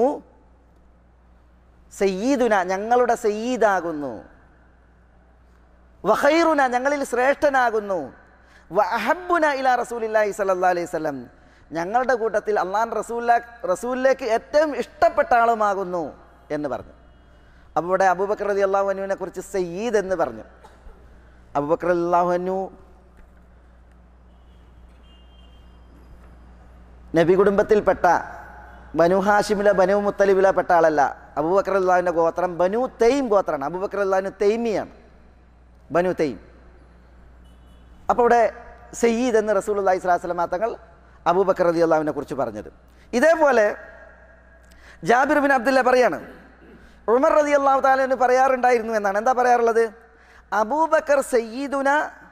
സയ്യിദുന, ഞങ്ങളുടെ സയ്യിദാകുന്നു, വ ഖൈറുന, ഞങ്ങളിൽ ശ്രേഷ്ഠനാകുന്നു, വ അഹബ്ബുന ഇലാ റസൂലില്ലാഹി സ്വല്ലല്ലാഹു അലൈഹി വസല്ലം, ഞങ്ങളുടെ കൂട്ടത്തിൽ അള്ളാഹുവിൻ്റെ റസൂലിലെ റസൂലിലേക്ക് ഏറ്റവും ഇഷ്ടപ്പെട്ട ആളുമാകുന്നു എന്ന് പറഞ്ഞു. അപ്പോൾ ഇവിടെ അബൂബക്കർ റളിയല്ലാഹു അൻഹുവിനെ കുറിച്ച് സയ്യിദ് എന്ന് പറഞ്ഞു. അബൂബക്കർ റളിയല്ലാഹു അൻഹു നബി കുടുംബത്തിൽപ്പെട്ട ബനു ഹാഷിമിലെ ബനു മുത്തലിബിലെ പെട്ട ആളല്ല. അബൂബക്കർ റളിയല്ലാഹുവിൻ്റെ ഗോത്രം ബനു തെയ്ം ഗോത്രമാണ്. അബൂബക്കർ റളിയല്ലാഹു തെയ്മിയാണ്, ബനു തെയ്ം. അപ്പോൾ ഇവിടെ സയ്യിദ് എന്ന് റസൂലുള്ളാഹി സ്വല്ലല്ലാഹു അലൈഹി വസല്ലം തങ്ങൾ അബൂബക്കർ റളിയല്ലാഹുവിനെ കുറിച്ച് പറഞ്ഞത്. ഇതേപോലെ ജാബിർ ബിൻ അബ്ദുല്ല പറയാണ്, ഉമർ റളിയല്ലാഹു തആല പറയാറുണ്ടായിരുന്നു എന്നാണ്. എന്താ പറയാറുള്ളത്? അബൂബക്കർ സയ്യിദുന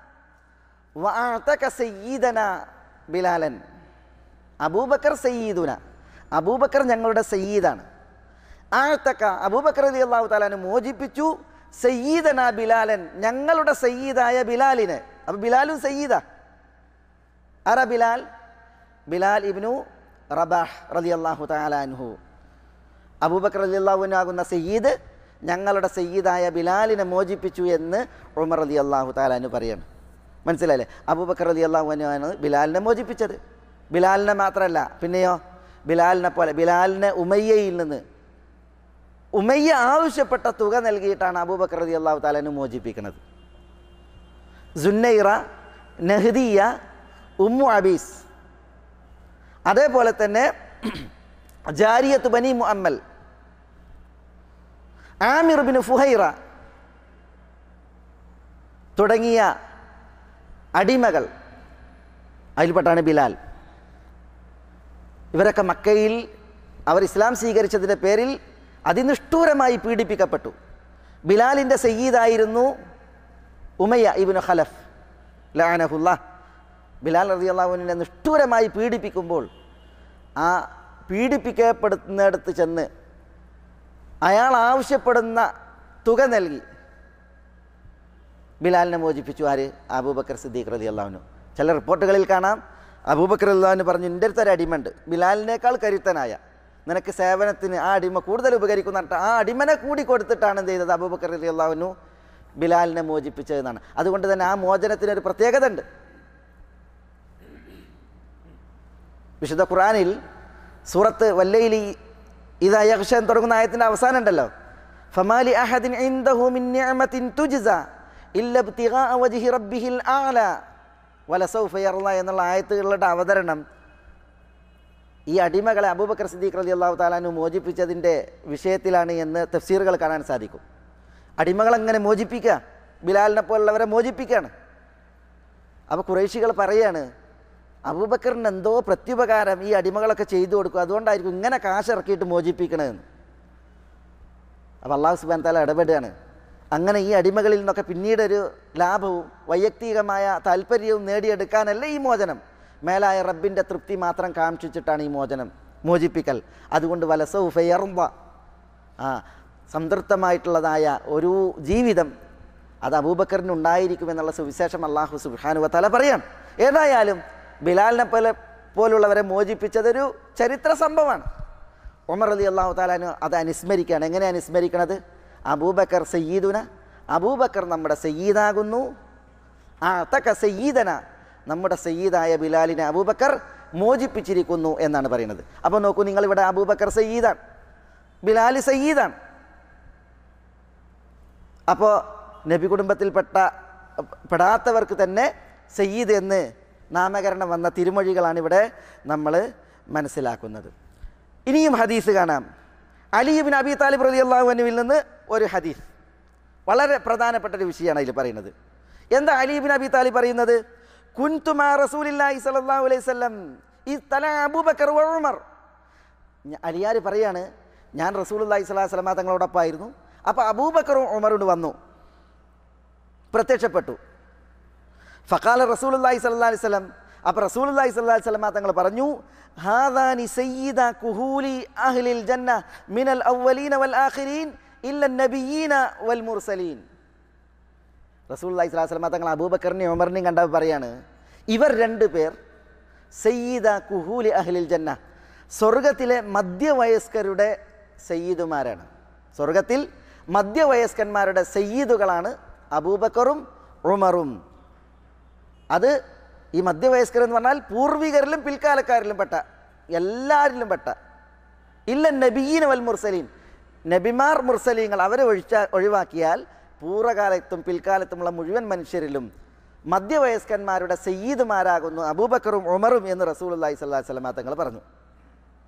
വഅതക സയ്യിദന ബിലാലൻ. അബൂബക്കർ സയ്യിദുന, അബൂബക്കർ ഞങ്ങളുടെ സയ്യിദാണ്. ആതക, അബൂബക്കർ റളിയല്ലാഹു തആല മോചിപ്പിച്ചു, സയ്യിദന ബിലാലൻ, ഞങ്ങളുടെ സയ്യിദായ ബിലാലിനെ. അപ്പോൾ ബിലാലും സയ്യിദാ. ആരാ ബിലാൽ? ബിലാൽ ഇബ്നു റബാഹ് റളിയല്ലാഹു തആല അൻഹു. അബൂബക്കർ റളിയല്ലാഹു അൻഹു ആകുന്ന സയ്യിദ് ഞങ്ങളുടെ സയ്യിദായ ബിലാലിനെ മോചിപ്പിച്ചു എന്ന് ഉമർ റളിയല്ലാഹു തആല അൻഹു പറയാണ്. മനസ്സിലായില്ലേ? അബൂബക്കർ റളിയല്ലാഹു അൻഹു ആണ് ബിലാലിനെ മോചിപ്പിച്ചത്. ബിലാലിനെ മാത്രമല്ല, പിന്നെയോ ബിലാലിനെ പോലെ ബിലാലിനെ ഉമയ്യയിൽ നിന്ന് ഉമയ്യ ആവശ്യപ്പെട്ട തുക നൽകിയിട്ടാണ് അബൂബക്കർ റളിയല്ലാഹു തആല അൻഹു മോചിപ്പിക്കുന്നത്. സുന്നൈറ, നഹ്ദിയ, ഉമ്മു അബീസ്, അതേപോലെ തന്നെ ജാരിയത്ത് ബനി മുഅമ്മൽ, ആമിർ ബിൻ ഫുഹൈറ തുടങ്ങിയ അടിമകൾ, അതിൽപ്പെട്ടാണ് ബിലാൽ. ഇവരൊക്കെ മക്കയിൽ അവർ ഇസ്ലാം സ്വീകരിച്ചതിൻ്റെ പേരിൽ അതിനിഷ്ഠൂരമായി പീഡിപ്പിക്കപ്പെട്ടു. ബിലാലിൻ്റെ സയ്യിദായിരുന്നു ഉമയ്യ ഇബ്നു ഖലഫ് ലഅനഹുല്ലാഹ്. ബിലാൽ റളിയല്ലാഹു അൻഹുവിനെ നിഷ്ഠൂരമായി പീഡിപ്പിക്കുമ്പോൾ ആ പീഡിപ്പിക്കപ്പെടുന്നിടത്ത് ചെന്ന് അയാൾ ആവശ്യപ്പെടുന്ന തുക നൽകി ബിലാലിനെ മോചിപ്പിച്ചു. ആര്? അബൂബക്കർ സിദ്ദീഖ് റളിയല്ലാഹു അൻഹു. ചില റിപ്പോർട്ടുകളിൽ കാണാം അബൂബക്കർ റളിയല്ലാഹു അൻഹു പറഞ്ഞു, എൻ്റെ അടുത്തൊരു അടിമയുണ്ട്, ബിലാലിനേക്കാൾ കരുത്തനായ, നിനക്ക് സേവനത്തിന് ആ അടിമ കൂടുതൽ ഉപകരിക്കുന്ന ആ അടിമനെ കൂടി കൊടുത്തിട്ടാണ് എന്ത് ചെയ്തത്? അബൂബക്കർ റളിയല്ലാഹു അൻഹു ബിലാലിനെ മോചിപ്പിച്ചതെന്നാണ്. അതുകൊണ്ട് തന്നെ ആ മോചനത്തിനൊരു പ്രത്യേകത ഉണ്ട്. വിശുദ്ധ ഖുർആനിൽ സൂറത്ത് വല്ലൈലി ഇദാ യഗ്ഷ തുടങ്ങുന്ന ആയത്തിൻ്റെ അവസാനം ഉണ്ടല്ലോ, ഫമാലി അഹദിൻ ഇൻദഹു മിൻ നിഅമത്തിൻ തുജ്സ ഇല്ല ഇബ്തിഗാഅ വജ്ഹി റബ്ബിഹിൽ അഅല വലസൗഫ യർള എന്നുള്ള ആയത്തുകളുടെ അവതരണം ഈ അടിമകളെ അബൂബക്കർ സിദ്ദീഖ് റളിയല്ലാഹു തആല അൻഹു മോചിപ്പിച്ചതിൻ്റെ വിഷയത്തിലാണ് എന്ന് തഫ്സീറുകൾ കാണാൻ സാധിക്കും. അടിമകളെങ്ങനെ മോചിപ്പിക്കുക? ബിലാലിനെ പോലുള്ളവരെ മോചിപ്പിക്കുകയാണ്. അപ്പോൾ ഖുറൈശികൾ പറയാണ്, അബൂബക്കറിന് എന്തോ പ്രത്യുപകാരം ഈ അടിമകളൊക്കെ ചെയ്തു കൊടുക്കും, അതുകൊണ്ടായിരിക്കും ഇങ്ങനെ കാശ് ഇറക്കിയിട്ട് മോചിപ്പിക്കണമെന്ന്. അപ്പോൾ അല്ലാഹു സുബ്ഹാനഹു വ തആല ഇടപെടുകയാണ്. അങ്ങനെ ഈ അടിമകളിൽ നിന്നൊക്കെ പിന്നീടൊരു ലാഭവും വൈയക്തികമായ താല്പര്യവും നേടിയെടുക്കാനല്ല ഈ മോചനം, മേലായ റബ്ബിൻ്റെ തൃപ്തി മാത്രം കാക്ഷിച്ചിട്ടാണ് ഈ മോചനം, മോചിപ്പിക്കൽ. അതുകൊണ്ട് വലസൗഫ യർള, ആ സംതൃപ്തമായിട്ടുള്ളതായ ഒരു ജീവിതം അത് അബൂബക്കറിന് ഉണ്ടായിരിക്കുമെന്നുള്ള സുവിശേഷം അല്ലാഹു സുബ്ഹാനഹു വ തആല പറയാണ്. ഏതായാലും ബിലാലിനെ പോലെ പോലുള്ളവരെ മോചിപ്പിച്ചതൊരു ചരിത്ര സംഭവമാണ്. ഉമർ റളിയല്ലാഹു തആല അൻഹു അത് അനുസ്മരിക്കുകയാണ്. എങ്ങനെയാണ് അനുസ്മരിക്കണത്? അബൂബക്കർ സയ്യിദുന, അബൂബക്കർ നമ്മുടെ സയ്യിദാകുന്നു, അഅതക സയ്യിദന, നമ്മുടെ സയ്യിദായ ബിലാലിനെ അബൂബക്കർ മോചിപ്പിച്ചിരിക്കുന്നു എന്നാണ് പറയുന്നത്. അപ്പോൾ നോക്കൂ, നിങ്ങളിവിടെ അബൂബക്കർ സയ്യിദാണ്, ബിലാൽ സയ്യിദാണ്. അപ്പോൾ നബി കുടുംബത്തിൽപ്പെട്ട പെടാത്തവർക്ക് തന്നെ സയ്യിദ് എന്ന് നാമകരണം വന്ന തിരുമൊഴികളാണ് ഇവിടെ നമ്മൾ മനസ്സിലാക്കുന്നത്. ഇനിയും ഹദീസ് കാണാം. അലി ഇബ്നു അബീ താലിബ് റളിയല്ലാഹു അൻഹുവിൽ നിന്ന് ഒരു ഹദീസ്, വളരെ പ്രധാനപ്പെട്ട ഒരു വിഷയമാണ് ഇതിൽ പറയുന്നത്. എന്താ അലി ഇബ്നു അബീ താലിബ് പറയുന്നത്? കുൻതു മാ റസൂലില്ലാഹി സ്വല്ലല്ലാഹു അലൈഹി വസല്ലം ഇദ് തല അബൂബക്കർ വ ഉമർ. അലിയാർ പറയാണ്, ഞാൻ റസൂലുള്ളാഹി സ്വല്ലല്ലാഹു അലൈഹി വസല്ലം തങ്ങളോടൊപ്പമായിരുന്നു. അപ്പോൾ അബൂബക്കറും ഉമറും വന്നു, പ്രത്യക്ഷപ്പെട്ടു. ഫഖാല റസൂലുള്ളാഹി സ്വല്ലല്ലാഹു അലൈഹി വസല്ലം, അപ്പോൾ റസൂലുള്ളാഹി സ്വല്ലല്ലാഹു അലൈഹി വസല്ലം തങ്ങൾ പറഞ്ഞു, ഹാദാനി സയ്യിദ കുഹൂലി അഹ്ലിൽ ജന്ന മിനൽ അവ്വലീന വൽ ആഖിരീൻ ഇല്ല നബിയ്യീന വൽ മുർസലീൻ. റസൂലുള്ളാഹി സ്വല്ലല്ലാഹു അലൈഹി വസല്ലം തങ്ങൾ അബൂബക്കറിനെയും ഉമറിനെയും കണ്ടപ്പോൾ പറയാണ്, ഇവർ രണ്ട് പേർ സയ്യിദ കുഹൂലി അഹ്ലിൽ ജന്ന, സ്വർഗത്തിലെ മധ്യവയസ്കരുടെ സയ്യിദുമാരാണ്. സ്വർഗത്തിൽ മധ്യവയസ്കന്മാരുടെ സയ്യിദുകളാണ് അബൂബക്കറും ഉമറും. അത് ഈ മധ്യവയസ്കർ എന്ന് പറഞ്ഞാൽ പൂർവികരിലും പിൽക്കാലക്കാരിലും പെട്ട, എല്ലാവരിലും പെട്ട. ഇല്ല നബിയ്യീന വൽ മുർസലീൻ, നബിമാർ മുർസലീങ്ങൾ അവരെ ഒഴിച്ച ഒഴിവാക്കിയാൽ പൂർവ്വകാലത്തും പിൽക്കാലത്തുമുള്ള മുഴുവൻ മനുഷ്യരിലും മധ്യവയസ്കന്മാരുടെ സയ്യിദുമാരാകുന്നു അബൂബക്കറും ഉമറും എന്ന് റസൂലുള്ളാഹി സ്വല്ലല്ലാഹു അലൈഹി വസല്ലം തങ്ങൾ പറഞ്ഞു.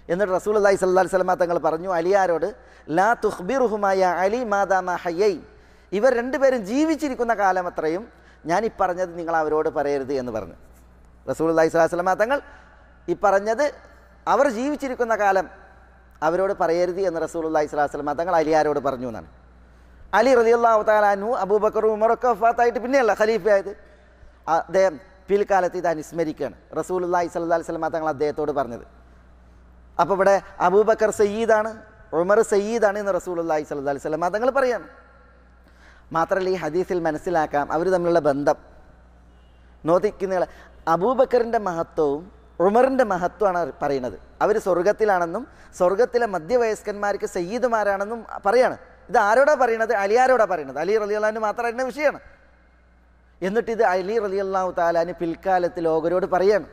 എന്നിട്ട് റസൂലുള്ളാഹി സ്വല്ലല്ലാഹി അലൈഹി വസല്ലം തങ്ങൾ പറഞ്ഞു അലിയാരോട്, ലാ തുഖ്ബിറുഹുമായ അലി മാദാമ ഹയ്യൈൻ, ഇവർ രണ്ടുപേരും ജീവിച്ചിരിക്കുന്ന കാലം അത്രയും ഞാൻ ഈ പറഞ്ഞത് നിങ്ങൾ അവരോട് പറയരുത് എന്ന് പറഞ്ഞു. റസൂലുള്ളാഹി സ്വല്ലല്ലാഹി അലൈഹി വസല്ലം തങ്ങൾ ഈ പറഞ്ഞത് അവർ ജീവിച്ചിരിക്കുന്ന കാലം അവരോട് പറയരുത് എന്ന് റസൂലുള്ളാഹി സ്വല്ലല്ലാഹി അലൈഹി വസല്ലം തങ്ങൾ അലിയാരോട് പറഞ്ഞു എന്നാണ്. അലി റളിയല്ലാഹു തആല അൻഹു, അബൂബക്കർ, ഉമറൊക്കെ വഫാത്തായിട്ട് പിന്നെയല്ല ഖലീഫയായത്. അദ്ദേഹം പിൽക്കാലത്ത് ഇത് അനുസ്മരിക്കുകയാണ് റസൂലുള്ളാഹി സ്വല്ലല്ലാഹി അലൈഹി വസല്ലം തങ്ങൾ അദ്ദേഹത്തോട് പറഞ്ഞത്. അപ്പോൾ ഇവിടെ അബൂബക്കർ സയ്യിദാണ്, ഉമർ സയ്യിദാണ് എന്ന് റസൂലുള്ളാഹി സ്വല്ലല്ലാഹി അലൈഹി വസല്ലം തങ്ങൾ പറയാണ്. മാത്രമല്ല ഈ ഹദീസിൽ മനസ്സിലാക്കാം അവർ തമ്മിലുള്ള ബന്ധം. നോക്കിക്കുന്ന അബൂബക്കറിൻ്റെ മഹത്വവും ഉമറിൻ്റെ മഹത്വമാണ് പറയുന്നത്. അവർ സ്വർഗത്തിലാണെന്നും സ്വർഗത്തിലെ മധ്യവയസ്കന്മാർക്ക് സയ്യിദുമാരാണെന്നും പറയാണ്. ഇത് ആരോടാ പറയണത്? അലിയാരോടാ പറയണത്. അലി റളിയല്ലാഹു അൻഹു മാത്രം അറിയുന്ന വിഷയമാണ്. എന്നിട്ടിത് അലി റളിയല്ലാഹു തആല അൻഹു പിൽക്കാലത്ത് ലോകരോട് പറയാണ്.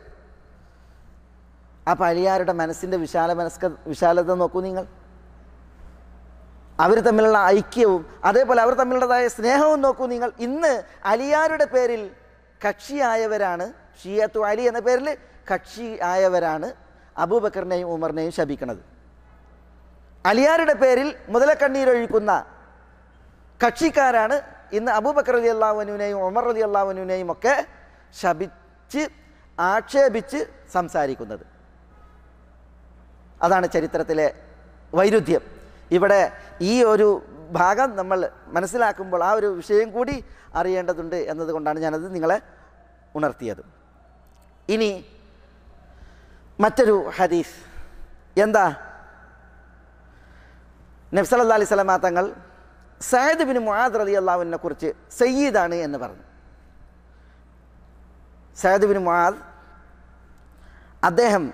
അപ്പം അലിയാരുടെ മനസ്സിൻ്റെ വിശാല മനസ്ക വിശാലത നോക്കൂ നിങ്ങൾ. അവർ തമ്മിലുള്ള ഐക്യവും അതേപോലെ അവർ തമ്മിലുള്ളതായ സ്നേഹവും നോക്കൂ നിങ്ങൾ. ഇന്ന് അലിയാരുടെ പേരിൽ കക്ഷിയായവരാണ്, ഷിയത്തു അലി എന്ന പേരിൽ കക്ഷി ആയവരാണ് അബൂബക്കറിനെയും ഉമറിനെയും ശപിക്കുന്നത്. അലിയാരുടെ പേരിൽ മുതലക്കണ്ണീരൊഴിക്കുന്ന കക്ഷിക്കാരാണ് ഇന്ന് അബൂബക്കർ റളിയല്ലാഹു അൻഹുവിനെയും ഉമർ റളിയല്ലാഹു അൻഹുവിനെയും ഒക്കെ ശപിച്ച് ആക്ഷേപിച്ച് സംസാരിക്കുന്നത്. അതാണ് ചരിത്രത്തിലെ വൈരുദ്ധ്യം. ഇവിടെ ഈ ഒരു ഭാഗം നമ്മൾ മനസ്സിലാക്കുമ്പോൾ ആ ഒരു വിഷയം കൂടി അറിയേണ്ടതുണ്ട് എന്നതുകൊണ്ടാണ് ഞാനത് നിങ്ങളെ ഉണർത്തിയത്. ഇനി മറ്റൊരു ഹദീസ് എന്താ? നബി സല്ലല്ലാഹു അലൈഹി വസല്ലം തങ്ങൾ സഅദ് ബിൻ മുആദ് റളിയല്ലാഹു അൻഹുവിനെ കുറിച്ച് സയ്യിദാണ് എന്ന് പറഞ്ഞു. സഅദ് ബിൻ മുആദ് അദ്ദേഹം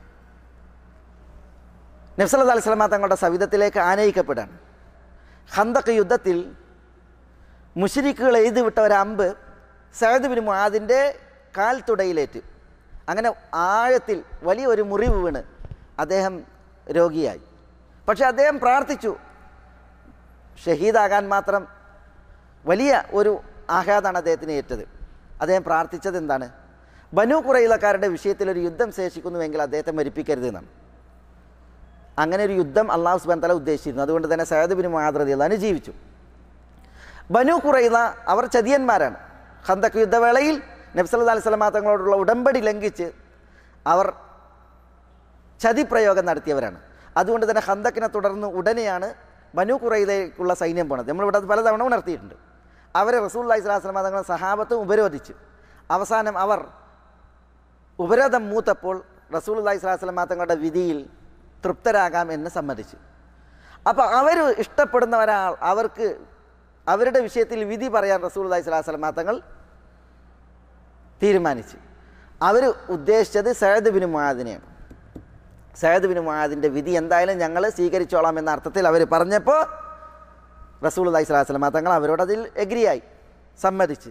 നബി സല്ലല്ലാഹു അലൈഹി വസല്ലം തങ്ങളുടെ സവിധത്തിലേക്ക് ആനയിക്കപ്പെടാണ്. ഖന്തഖ് യുദ്ധത്തിൽ മുശ്രിക്കുകൾ എഴുതി വിട്ട ഒരു അമ്പ് സഅദ് ബിൻ മുആദിൻ്റെ കാൽ തുടയിലേറ്റ്. അങ്ങനെ ആഴത്തിൽ വലിയൊരു മുറിവ് വീണ് അദ്ദേഹം രോഗിയായി. പക്ഷെ അദ്ദേഹം പ്രാർത്ഥിച്ചു. ഷഹീദാകാൻ മാത്രം വലിയ ഒരു ആഘാതമാണ് അദ്ദേഹത്തിന് ഏറ്റത്. അദ്ദേഹം പ്രാർത്ഥിച്ചത് എന്താണ്? ബനൂ ഖുറൈളക്കാരുടെ വിഷയത്തിൽ ഒരു യുദ്ധം ശേഷിക്കുന്നുവെങ്കിൽ അദ്ദേഹത്തെ മരിപ്പിക്കരുത് എന്നാണ്. അങ്ങനെ ഒരു യുദ്ധം അള്ളാഹു സുബ്ഹാനഹു വ തആല ഉദ്ദേശിച്ചിരുന്നു. അതുകൊണ്ട് തന്നെ സഅദ് ബിൻ മുആദ് റളിയല്ലാഹു അൻഹു ജീവിച്ചു. ബനൂ ഖുറൈള അവർ ചതിയന്മാരാണ്. ഖന്തഖ് യുദ്ധവേളയിൽ നബി സല്ലല്ലാഹു അലൈഹി വസല്ലം തങ്ങളോടുള്ള ഉടമ്പടി ലംഘിച്ച് അവർ ചതിപ്രയോഗം നടത്തിയവരാണ്. അതുകൊണ്ട് തന്നെ ഖന്തക്കിനെ തുടർന്ന് ഉടനെയാണ് ബനൂ ഖുറൈളയിലേക്കുള്ള സൈന്യം പോണത്. നമ്മളിവിടെ അത് പലതവണ ഉണർത്തിയിട്ടുണ്ട്. അവരെ റസൂലുള്ളാഹി സ്വല്ലല്ലാഹു അലൈഹി വസല്ലം തങ്ങളുടെ സഹാബത്തും ഉപരോധിച്ചു. അവസാനം അവർ ഉപരോധം മൂത്തപ്പോൾ റസൂലുള്ളാഹി സ്വല്ലല്ലാഹു അലൈഹി വസല്ലം തങ്ങളുടെ വിധിയിൽ തൃപ്തരാകാം എന്ന് സമ്മതിച്ചു. അപ്പോൾ അവർ ഇഷ്ടപ്പെടുന്ന ഒരാൾ അവർക്ക് അവരുടെ വിഷയത്തിൽ വിധി പറയാൻ റസൂലുള്ളാഹി സ്വല്ലല്ലാഹു അലൈഹി വസല്ലം തങ്ങൾ തീരുമാനിച്ചു. അവർ ഉദ്ദേശിച്ചത് സഅദ് ബിൻ മുആദിനെയാണ്. സഅദ് ബിൻ മുആദിൻ്റെ വിധി എന്തായാലും ഞങ്ങൾ സ്വീകരിച്ചോളാം എന്ന അർത്ഥത്തിൽ അവർ പറഞ്ഞപ്പോൾ റസൂലുള്ളാഹി സ്വല്ലല്ലാഹു അലൈഹി വസല്ലം തങ്ങൾ അവരോടതിൽ എഗ്രിയായി, സമ്മതിച്ച്.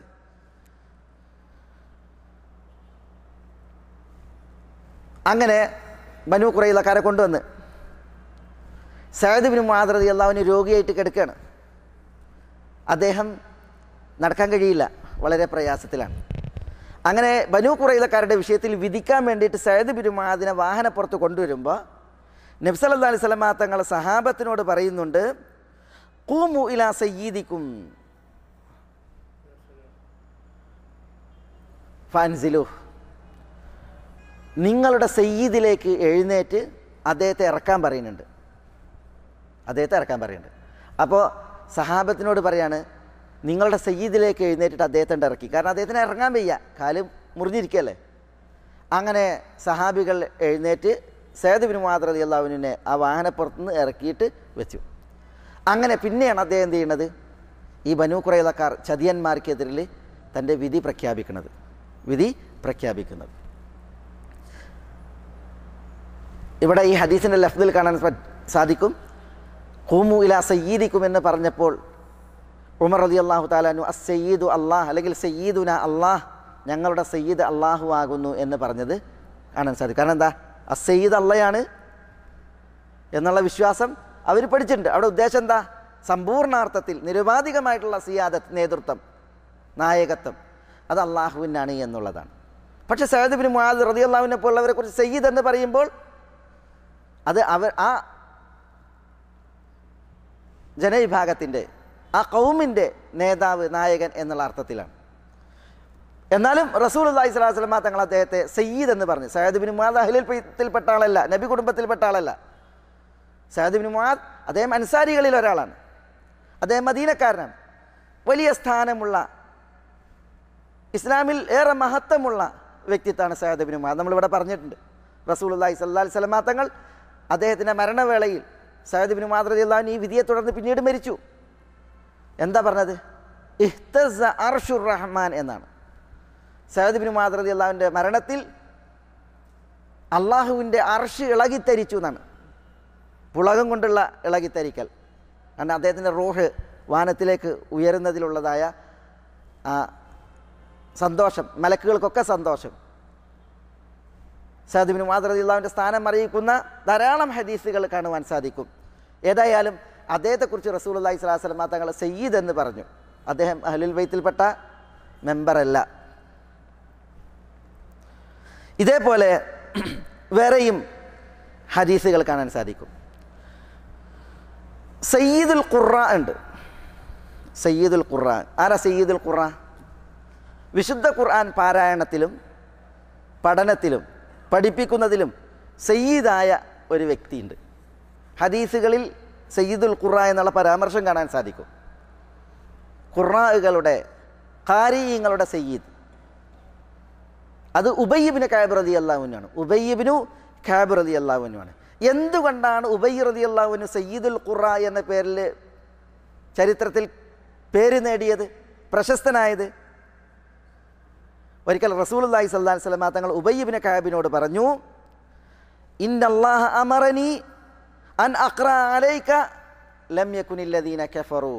അങ്ങനെ ബനൂ ഖുറൈളക്കാരെ കൊണ്ടുവന്ന് സഅദ് ബിൻ മുആദ് റളിയല്ലാഹു അൻഹു രോഗിയായിട്ട് കിടക്കുകയാണ്. അദ്ദേഹം നടക്കാൻ കഴിയില്ല, വളരെ പ്രയാസത്തിലാണ്. അങ്ങനെ ബനൂ ഖുറൈളക്കാരുടെ വിഷയത്തിൽ വിധിക്കാൻ വേണ്ടിയിട്ട് സഅദ് ബിൻ മുആദിനെ വാഹനപ്പുറത്ത് കൊണ്ടുവരുമ്പോൾ നബി സല്ലല്ലാഹു അലൈഹി വസല്ലം തങ്ങൾ സഹാബത്തിനോട് പറയുന്നുണ്ട്, ഖൂമു ഇലാ സയ്യിദിക്കും ഫൻസിലു, നിങ്ങളുടെ സയ്യിദിലേക്ക് എഴുന്നേറ്റ് അദ്ദേഹത്തെ ഇറക്കാൻ പറയുന്നുണ്ട്. അദ്ദേഹത്തെ ഇറക്കാൻ പറയുന്നുണ്ട്. അപ്പോൾ സഹാബത്തിനോട് പറയാണ്, നിങ്ങളുടെ സയ്യിദിലേക്ക് എഴുന്നേറ്റിട്ട് അദ്ദേഹത്തെ ഇറക്കി. കാരണം അദ്ദേഹത്തിന് ഇറങ്ങാൻ വയ്യ, കാല് മുറിഞ്ഞിരിക്കുകയല്ലേ. അങ്ങനെ സഹാബികൾ എഴുന്നേറ്റ് സഅദ് ബിൻ മുആദ് റളിയല്ലാഹു അൻഹുവിനെ ആ വാഹനപ്പുറത്ത് നിന്ന് ഇറക്കിയിട്ട് വെച്ചു. അങ്ങനെ പിന്നെയാണ് അദ്ദേഹം എന്ത് ചെയ്യുന്നത്? ഈ ബനൂ ഖുറൈളക്കാർ ചതിയന്മാർക്കെതിരിൽ തൻ്റെ വിധി പ്രഖ്യാപിക്കുന്നത് വിധി പ്രഖ്യാപിക്കുന്നത് ഇവിടെ ഈ ഹദീസിൻ്റെ ലഫ്ദിൽ കാണാൻ സാധിക്കും. ഖൂമു ഇലാ സയ്യിദിക്കും എന്ന് പറഞ്ഞപ്പോൾ ഉമർ റളിയല്ലാഹു തആല അൻഹു അസ്സയ്യിദു അല്ലാഹ്, അല്ലെങ്കിൽ സയ്യിദുന അല്ലാഹ്, ഞങ്ങളുടെ സയ്യിദ് അല്ലാഹു ആകുന്നു എന്ന് പറഞ്ഞത് കാണാൻ സാധിക്കും. കാരണം എന്താ? അസ്സയ്യിദ് അള്ളയാണ് എന്നുള്ള വിശ്വാസം അവർ പഠിച്ചിട്ടുണ്ട്. അവിടെ ഉദ്ദേശം എന്താ? സമ്പൂർണ്ണാർത്ഥത്തിൽ നിരുപാധികമായിട്ടുള്ള സിയാദത്ത്, നേതൃത്വം, നായകത്വം അത് അള്ളാഹുവിനാണ് എന്നുള്ളതാണ്. പക്ഷേ സഅദ് ബിൻ മുആദ് റളിയല്ലാഹു അൻഹു പോലുള്ളവരെ കുറിച്ച് സയ്യിദ് എന്ന് പറയുമ്പോൾ അത് അവർ ആ ജനവിഭാഗത്തിൻ്റെ ആ കൗമിൻ്റെ നേതാവ്, നായകൻ എന്നുള്ള അർത്ഥത്തിലാണ്. എന്നാലും റസൂലുള്ളാഹി സ്വല്ലല്ലാഹു അലൈഹി വസല്ലം തങ്ങൾ അദ്ദേഹത്തെ സയ്യിദ് എന്ന് പറഞ്ഞു. സഅദ് ഇബ്നു മുആദ് അഹ്ലുൽ ബൈത്തിൽപ്പെട്ട ആളല്ല, നബി കുടുംബത്തിൽപ്പെട്ട ആളല്ല. സഅദ് ഇബ്നു മുആദ് അദ്ദേഹം അൻസാരികളിൽ ഒരാളാണ്. അദ്ദേഹം മദീനക്കാരനാണ്. വലിയ സ്ഥാനമുള്ള, ഇസ്ലാമിൽ ഏറെ മഹത്വമുള്ള വ്യക്തിത്വമാണ് സഅദ് ഇബ്നു മുആദ്. നമ്മളിവിടെ പറഞ്ഞിട്ടുണ്ട്. റസൂലുള്ളാഹി സ്വല്ലല്ലാഹു അലൈഹി വസല്ലം തങ്ങൾ അദ്ദേഹത്തിൻ്റെ മരണവേളയിൽ സഅദ് ഇബ്നു മുആദ് റളിയല്ലാഹു അൻഹു ഈ വിധിയെ തുടർന്ന് പിന്നീട് മരിച്ചു. എന്താ പറഞ്ഞത്? ഇഹ്തസ്സ അർശുർ റഹ്മാൻ എന്നാണ്. സഅദ് ഇബ്നു മുആദ് റളിയല്ലാഹു അൻഹുവിൻ്റെ മരണത്തിൽ അള്ളാഹുവിൻ്റെ അർശ് ഇളകിത്തരിച്ചു എന്നാണ്. പുളകം കൊണ്ടുള്ള ഇളകിത്തരിക്കൽ. കാരണം അദ്ദേഹത്തിൻ്റെ റൂഹ് വാനത്തിലേക്ക് ഉയരുന്നതിലുള്ളതായ ആ സന്തോഷം, മലക്കുകൾക്കൊക്കെ സന്തോഷം. സഅദ് ഇബ്നു മുആദ് റളിയല്ലാഹു അൻഹുവിൻ്റെ സ്ഥാനം അറിയിക്കുന്ന ധാരാളം ഹദീസുകൾ കാണുവാൻ സാധിക്കും. ഏതായാലും അദ്ദേഹത്തെക്കുറിച്ച് റസൂലുള്ളാഹി സ്വല്ലല്ലാഹു അലൈഹി വസല്ലം തങ്ങൾ സയ്യിദ് എന്ന് പറഞ്ഞു. അദ്ദേഹം അഹ്ലുൽ ബൈത്തിൽപ്പെട്ട മെമ്പറല്ല. ഇതേപോലെ വേറെയും ഹദീസുകൾ കാണാൻ സാധിക്കും. സയ്യിദുൽ ഖുർആ ഉണ്ട്. സയ്യിദുൽ ഖുർആൻ ആരാ? സയ്യിദുൽ ഖുർആൻ വിശുദ്ധ ഖുർആൻ പാരായണത്തിലും പഠനത്തിലും പഠിപ്പിക്കുന്നതിലും സയ്യിദായ ഒരു വ്യക്തിയുണ്ട്. ഹദീസുകളിൽ സയ്യിദുൽ ഖുർആ എന്നുള്ള പരാമർശം കാണാൻ സാധിക്കും. ഖുർആകളുടെ ഖാരിയങ്ങളുടെ സയ്യിദ് അത് ഉബയ്യ് ഇബ്നു കഅബ് റളിയല്ലാഹു അൻഹു ആണ്. ഉബയ്യ് ഇബ്നു കഅബ് റളിയല്ലാഹു അൻഹു ആണ്. എന്തുകൊണ്ടാണ് ഉബയ്യ് റളിയല്ലാഹു അൻഹു സയ്യിദുൽ ഖുർആ എന്ന പേരിൽ ചരിത്രത്തിൽ പേര് നേടിയത്, പ്രശസ്തനായത്? ഒരിക്കൽ റസൂലുള്ളാഹി സ്വല്ലല്ലാഹു അലൈഹി വസല്ലം തങ്ങൾ ഉബയ്യ് ഇബ്നു കഅബിനോട് പറഞ്ഞു, ഇന്നല്ലാഹ അമറനി അൻ അഖ്റ അലൈക ലം യകുനില്ലദീന കഫറു.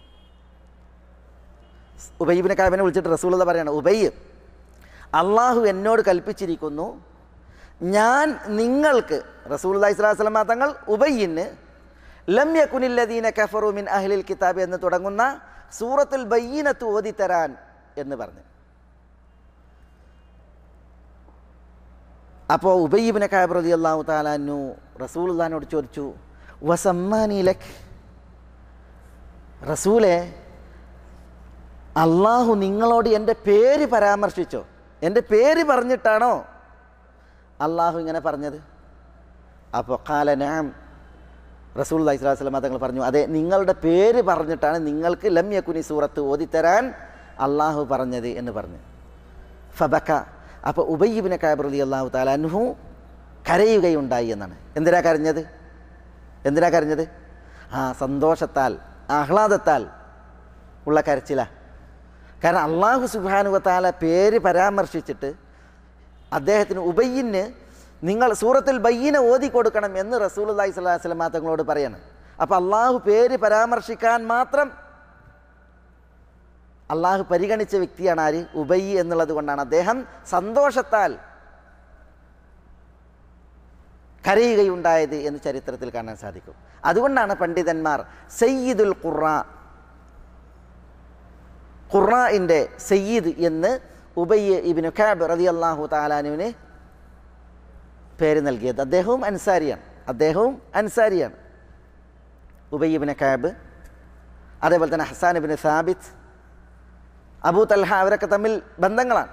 ഉബയ്യ് ഇബ്നു കഅബിനെ വിളിച്ചിട്ട് റസൂലുള്ളാഹി പറയാണ്, ഉബയ്യ്, അള്ളാഹു എന്നോട് കൽപ്പിച്ചിരിക്കുന്നു ഞാൻ നിങ്ങൾക്ക്, റസൂലുള്ളാഹി സ്വല്ലല്ലാഹു അലൈഹി വസല്ലം തങ്ങൾ ഉബയ്യിന് ലം യകുനില്ലദീന കഫറു മിൻ അഹ്ലിൽ കിതാബ് എന്ന് തുടങ്ങുന്ന സൂറത്തുൽ ബയ്യിനത്ത് ഓതിത്തരാൻ എന്ന് പറഞ്ഞു. അപ്പോൾ ഉബയ്യ് ഇബ്നു കഅബ് റളിയല്ലാഹു തആല അൻഹു റസൂലുള്ളാഹിനോട് ചോദിച്ചു, വസമ്മാനി ലക്, റസൂലേ, അള്ളാഹു നിങ്ങളോട് എൻ്റെ പേര് പരാമർശിച്ചോ? എൻ്റെ പേര് പറഞ്ഞിട്ടാണോ അള്ളാഹു ഇങ്ങനെ പറഞ്ഞത്? അപ്പോൾ ഖാല നഅം, റസൂലുള്ളാഹി സ്വല്ലല്ലാഹു അലൈഹി വസല്ലം തങ്ങൾ പറഞ്ഞു, അതെ, നിങ്ങളുടെ പേര് പറഞ്ഞിട്ടാണ് നിങ്ങൾക്ക് ലം യകുനി സൂറത്ത് ഓതിത്തരാൻ അള്ളാഹു പറഞ്ഞത് എന്ന് പറഞ്ഞു. ഫബക, അപ്പോൾ ഉബയ്യ് ഇബ്നു കഅബ് റളിയല്ലാഹു തആല അൻഹു കരയുകയുണ്ടായി എന്നാണ്. എന്തിനാ കരഞ്ഞത്? എന്തിനാ കരഞ്ഞത്? ആ സന്തോഷത്താൽ, ആഹ്ലാദത്താൽ ഉള്ള കരച്ചില. കാരണം അള്ളാഹു സുബ്ഹാനഹു വ തആല പേര് പരാമർശിച്ചിട്ട് അദ്ദേഹത്തിന് ഉബയ്യിന് നിങ്ങൾ സൂറത്തുൽ ബയ്യിന ഓതി കൊടുക്കണം എന്ന് റസൂലുള്ളാഹി സ്വല്ലല്ലാഹു അലൈഹി വസല്ലം തങ്ങളോട് പറയണം. അപ്പോൾ അള്ളാഹു പേര് പരാമർശിക്കാൻ മാത്രം അള്ളാഹു പരിഗണിച്ച വ്യക്തിയാണ് ആര്? ഉബയ്യ് എന്നുള്ളത് കൊണ്ടാണ് അദ്ദേഹം സന്തോഷത്താൽ കരയുകയുണ്ടായത് എന്ന് ചരിത്രത്തിൽ കാണാൻ സാധിക്കും. അതുകൊണ്ടാണ് പണ്ഡിതന്മാർ സയ്യിദുൽ ഖുർആ, ഖുർആഇൻ്റെ സയ്യിദ് എന്ന് ഉബയ്യ് ഇബ്നു കഅബ് റളിയല്ലാഹു തആല അൻഹുവിന് പേര് നൽകിയത്. അദ്ദേഹവും അൻസാരിയാണ്. അദ്ദേഹവും അൻസാരിയാണ് ഉബയ്യ് ഇബ്നു കഅബ്. അതേപോലെ തന്നെ ഹസ്സാൻ ഇബ്നു സാബിത്ത്, അബൂ തൽഹ, അവരൊക്കെ തമ്മിൽ ബന്ധങ്ങളാണ്.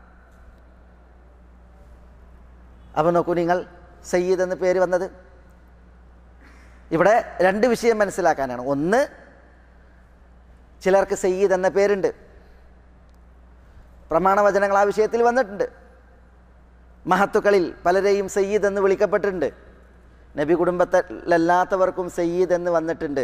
അപ്പോൾ നോക്കൂ നിങ്ങൾ, സയ്യിദ് എന്ന പേര് വന്നത് ഇവിടെ രണ്ട് വിഷയം മനസ്സിലാക്കാനാണ്. ഒന്ന്, ചിലർക്ക് സയ്യിദ് എന്ന പേരുണ്ട്. പ്രമാണവചനങ്ങൾ ആ വിഷയത്തിൽ വന്നിട്ടുണ്ട്. മഹത്തുക്കളിൽ പലരെയും സയ്യിദ് എന്ന് വിളിക്കപ്പെട്ടിട്ടുണ്ട്. നബി കുടുംബത്തിലല്ലാത്തവർക്കും സയ്യിദ് എന്ന് വന്നിട്ടുണ്ട്.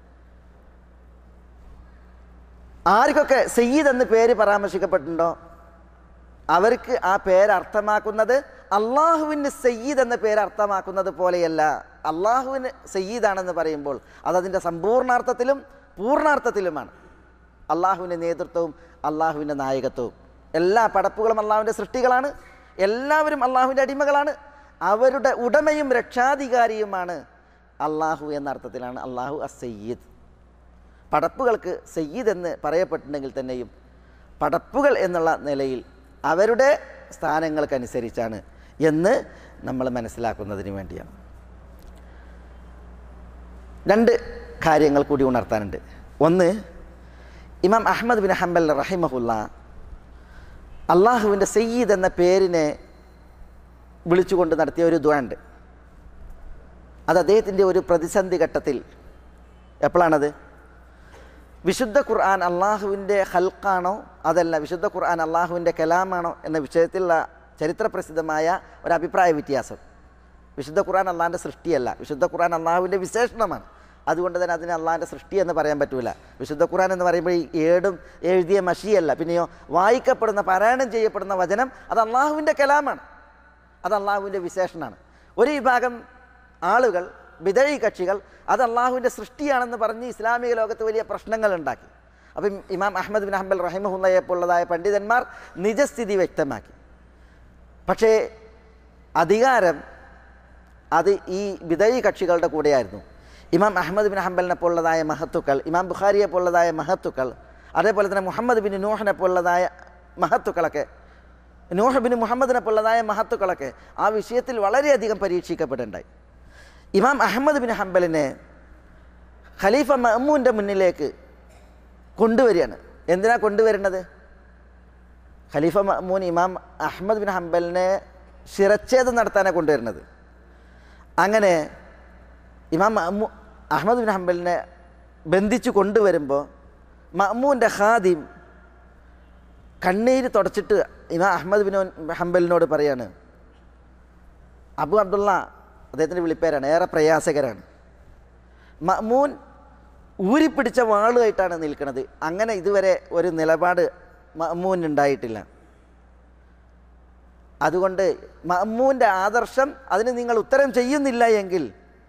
ആർക്കൊക്കെ സയ്യിദ് എന്ന് പേര് പരാമർശിക്കപ്പെട്ടിട്ടുണ്ടോ അവർക്ക് ആ പേര് അർത്ഥമാക്കുന്നത് അള്ളാഹുവിന് സയ്യിദ് എന്ന പേര് അർത്ഥമാക്കുന്നത് പോലെയല്ല. അള്ളാഹുവിന് സയ്യിദാണെന്ന് പറയുമ്പോൾ അതതിൻ്റെ സമ്പൂർണാർത്ഥത്തിലും പൂർണ്ണാർത്ഥത്തിലുമാണ്. അള്ളാഹുവിൻ്റെ നേതൃത്വവും അള്ളാഹുവിൻ്റെ നായകത്വവും. എല്ലാ പടപ്പുകളും അള്ളാഹുവിൻ്റെ സൃഷ്ടികളാണ്. എല്ലാവരും അള്ളാഹുവിൻ്റെ അടിമകളാണ്. അവരുടെ ഉടമയും രക്ഷാധികാരിയുമാണ് അള്ളാഹു എന്ന അർത്ഥത്തിലാണ് അള്ളാഹു അസ്-സയ്യിദ്. പടപ്പുകൾക്ക് സയ്യിദ് എന്ന് പറയപ്പെട്ടിട്ടുണ്ടെങ്കിൽ തന്നെയും പടപ്പുകൾ എന്നുള്ള നിലയിൽ അവരുടെ സ്ഥാനങ്ങൾക്കനുസരിച്ചാണ് എന്ന് നമ്മൾ മനസ്സിലാക്കുന്നതിന് വേണ്ടിയാണ്. രണ്ട് കാര്യങ്ങൾ കൂടി ഉണർത്താനുണ്ട്. ഒന്ന്, ഇമാം അഹ്മദ് ബിൻ ഹംബൽ റഹിമഹുല്ല അള്ളാഹുവിൻ്റെ സയ്യിദ് എന്ന പേരിനെ വിളിച്ചുകൊണ്ട് നടത്തിയ ഒരു ദുആ ഉണ്ട്. അത് അദ്ദേഹത്തിൻ്റെ ഒരു പ്രതിസന്ധി ഘട്ടത്തിൽ, എപ്പോഴാണത്? വിശുദ്ധ ഖുർആൻ അള്ളാഹുവിൻ്റെ ഖൽഖാണോ അതല്ല വിശുദ്ധ ഖുർആൻ അള്ളാഹുവിൻ്റെ കലാമാണോ എന്ന വിഷയത്തിലുള്ള ചരിത്രപ്രസിദ്ധമായ ഒരു അഭിപ്രായ വ്യത്യാസം. വിശുദ്ധ ഖുർആൻ അള്ളാഹിൻ്റെ സൃഷ്ടിയല്ല, വിശുദ്ധ ഖുർആൻ അള്ളാഹുവിൻ്റെ വിശേഷണമാണ്. അതുകൊണ്ട് തന്നെ അതിന് അള്ളാഹിൻ്റെ സൃഷ്ടി എന്ന് പറയാൻ പറ്റില്ല. വിശുദ്ധ ഖുർആൻ എന്ന് പറയുമ്പോൾ ഈ ഏടും എഴുതിയ മഷിയല്ല, പിന്നെയോ വായിക്കപ്പെടുന്ന പാരായണം ചെയ്യപ്പെടുന്ന വചനം അത് അള്ളാഹുവിൻ്റെ കലാമാണ്, അത് അള്ളാഹുവിൻ്റെ വിശേഷണമാണ്. ഒരു വിഭാഗം ആളുകൾ, ബിദഈ കക്ഷികൾ, അത് അള്ളാഹുവിൻ്റെ സൃഷ്ടിയാണെന്ന് പറഞ്ഞ് ഇസ്ലാമിക ലോകത്ത് വലിയ പ്രശ്നങ്ങൾ ഉണ്ടാക്കി. അപ്പം ഇമാം അഹ്മദ് ബിൻ ഹംബൽ റഹിമഹുല്ലയെ പോലുള്ളതായ പണ്ഡിതന്മാർ നിജസ്ഥിതി വ്യക്തമാക്കി. പക്ഷേ അധികാരം അത് ഈ ബിദഈ കക്ഷികളുടെ കൂടെയായിരുന്നു. ഇമാം അഹ്മദ് ബിൻ ഹംബലിനെ പോലുള്ളതായ മഹത്തുക്കൾ, ഇമാം ബുഖാരിയെ പോലുള്ളതായ മഹത്തുക്കൾ, അതേപോലെ തന്നെ മുഹമ്മദ് ബിൻ നൂഹിനെ പോലുള്ളതായ മഹത്തുക്കളൊക്കെ, നൂഹ് ബിൻ മുഹമ്മദിനെ പോലുള്ളതായ മഹത്തുക്കളൊക്കെ ആ വിഷയത്തിൽ വളരെയധികം പരീക്ഷിക്കപ്പെട്ടുണ്ടായി. ഇമാം അഹ്മദ് ബിൻ ഹംബലിനെ ഖലീഫ മഅ്മൂൻ്റെ മുന്നിലേക്ക് കൊണ്ടുവരികയാണ്. എന്തിനാ കൊണ്ടുവരുന്നത്? ഖലീഫ മഅ്മൂൻ ഇമാം അഹ്മദ് ബിൻ ഹംബലിനെ ശിരച്ഛേദം നടത്താനാണ് കൊണ്ടുവരുന്നത്. അങ്ങനെ ഇമാം മഅ്മൂ അഹ്മദ് ബിൻ ഹംബലിനെ ബന്ധിച്ചു കൊണ്ടുവരുമ്പോൾ മഅ്മൂൻ്റെ ഖാദിം കണ്ണീര് തുടച്ചിട്ട് ഇമാം അഹ്മദ് ബിൻ ഹംബലിനോട് പറയാണ്, അബു അബ്ദുള്ള, അദ്ദേഹത്തിൻ്റെ വിളിപ്പേരാണ്, ഏറെ പ്രയാസകരാണ്. മഅ്മൂൻ ഊരിപ്പിടിച്ച വാളുമായിട്ടാണ് നിൽക്കുന്നത്. അങ്ങനെ ഇതുവരെ ഒരു നിലപാട് മഅ്മൂൻ ഉണ്ടായിട്ടില്ല. അതുകൊണ്ട് മഅ്മൂൻ്റെ ആദർശം അതിന് നിങ്ങൾ ഉത്തരം ചെയ്യുന്നില്ല എങ്കിൽ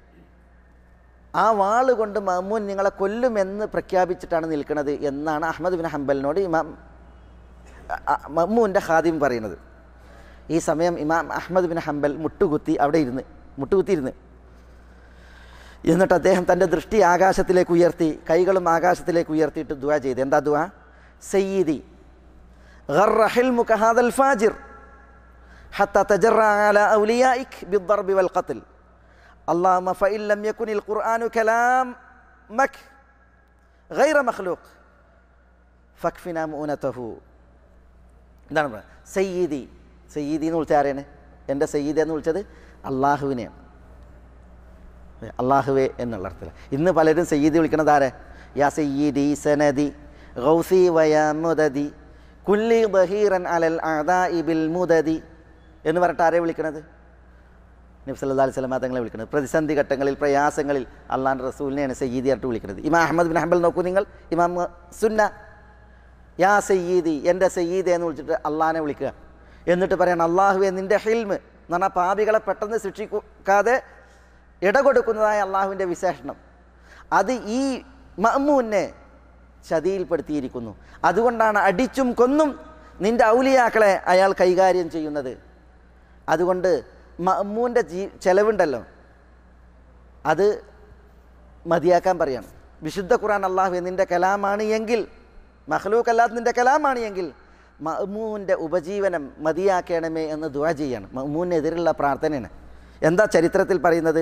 ആ വാള് കൊണ്ട് മഅ്മൂൻ നിങ്ങളെ കൊല്ലുമെന്ന് പ്രഖ്യാപിച്ചിട്ടാണ് നിൽക്കുന്നത് എന്നാണ് അഹ്മദ് ബിൻ ഹംബലിനോട് ഇമാം മഅ്മൂൻ്റെ ഖാദിം പറയുന്നത്. ഈ സമയം ഇമാം അഹ്മദ് ബിൻ ഹംബൽ മുട്ടുകുത്തി അവിടെ ഇരുന്ന് മുട്ടുകുത്തിയിരുന്ന് എന്നിട്ട് അദ്ദേഹം തൻ്റെ ദൃഷ്ടി ആകാശത്തിലേക്ക് ഉയർത്തി, കൈകളും ആകാശത്തിലേക്ക് ഉയർത്തിയിട്ട് ദുആ ചെയ്ത്. എന്താ ദുആ? സയ്യിദി ഗർറ ഹിൽമുക ഹാദൽ ഫാജിർ ഹത്താ തജറഅ അലാ ഔലിയാഇക് ബിദ്ദർബി വൽ ഖത്ൽ അല്ലാഹുമ്മ ഫഇൻ ലം യകുനിൽ ഖുർആനു കലാമക ഗൈറ മഖ്ലൂഖ് ഫക്ഫിനാ മുഅനതഹു. എന്താണ് പറയുക? സയ്യിദി, സയ്യിദി എന്ന് വിളിച്ച ആരെയാണ്? എൻ്റെ സയ്യിദ് എന്ന് വിളിച്ചത് അള്ളാഹുവിനെയാണ്, അള്ളാഹുവേ എന്നുള്ള അർത്ഥത്തിൽ. ഇന്ന് പലരും സയ്യിദി വിളിക്കണത് ആരെ? യാ സയ്യിദി സനദി ഗൗസി വയാ മുദദി കുല്ലി ബഹീറൻ അലൽ അദാഇ ബിൽ മുദദി എന്ന് പറഞ്ഞിട്ട് ആരെ വിളിക്കണത്? നബി സല്ലല്ലാഹു അലൈഹി വസല്ലം തങ്ങളെ വിളിക്കുന്നത്. പ്രതിസന്ധി ഘട്ടങ്ങളിൽ, പ്രയാസങ്ങളിൽ അള്ളാഹുവിൻ്റെ റസൂലിനെയാണ് സയ്യിദി ആയിട്ട് വിളിക്കുന്നത്. ഇമാം അഹ്മദ് ബിൻ ഹംബൽ നോക്കൂ നിങ്ങൾ, ഇമാം സുന്ന യാ സയ്യിദി, എൻ്റെ സയ്യിദ് എന്ന് വിളിച്ചിട്ട് അള്ളാഹിനെ വിളിക്കുക. എന്നിട്ട് പറയണം, അള്ളാഹുവെ നിൻ്റെ ഹിൽമ് എന്ന് പറഞ്ഞാൽ പാപികളെ പെട്ടെന്ന് ശിക്ഷിക്കാതെ ഇടകൊടുക്കുന്നതായ അള്ളാഹുവിൻ്റെ വിശേഷണം അത് ഈ മഅ്മൂനെ ചതിയിൽപ്പെടുത്തിയിരിക്കുന്നു. അതുകൊണ്ടാണ് അടിച്ചും കൊന്നും നിൻ്റെ ഔലിയാക്കളെ അയാൾ കൈകാര്യം ചെയ്യുന്നത്. അതുകൊണ്ട് മഅ്മൂൻ്റെ ജീ ചെലവുണ്ടല്ലോ അത് മതിയാക്കാൻ പറയാണ്. വിശുദ്ധ ഖുർആൻ അള്ളാഹു നിൻ്റെ കലാമാണ് എങ്കിൽ, മഖ്ലൂഖ് അല്ലാത്ത നിൻ്റെ കലാമാണ് എങ്കിൽ മഅ്മൂൻ്റെ ഉപജീവനം മതിയാക്കണമേ എന്ന് ദുആ ചെയ്യാണ്. മഅ്മൂനെതിരുള്ള പ്രാർത്ഥനയാണ്. എന്താ ചരിത്രത്തിൽ പറയുന്നത്?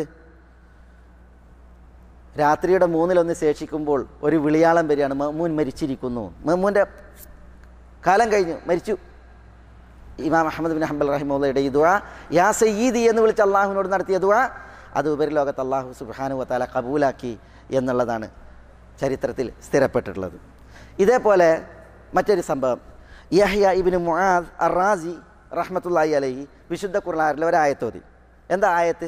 രാത്രിയുടെ മൂന്നിലൊന്ന് ശേഷിക്കുമ്പോൾ ഒരു വിളിയാളം വരികയാണ്, മഅ്മൂൻ മരിച്ചിരിക്കുന്നു, മഅ്മൂൻ്റെ കാലം കഴിഞ്ഞു, മരിച്ചു. ഇമാം അഹ്മദ് ബിൻ ഹംബൽ റഹിമഹുള്ളയുടെ ഈ ദുആ, യാ സയ്യിദി എന്ന് വിളിച്ച് അള്ളാഹുവിനോട് നടത്തിയ ദുആ, അത് ഉപരിലോകത്ത് അള്ളാഹു സുബ്ഹാനഹു വ തആല കബൂലാക്കി എന്നുള്ളതാണ് ചരിത്രത്തിൽ സ്ഥിരപ്പെട്ടിട്ടുള്ളത്. ഇതേപോലെ മറ്റൊരു സംഭവം, യഹ്യ ഇബ്നു മുആദ് അർ-റാസി റഹ്മത്തുള്ളാഹി അലൈഹി വിശുദ്ധ ഖുർആനിലെ ഒരായത്തോതി. എന്താ ആയത്ത്?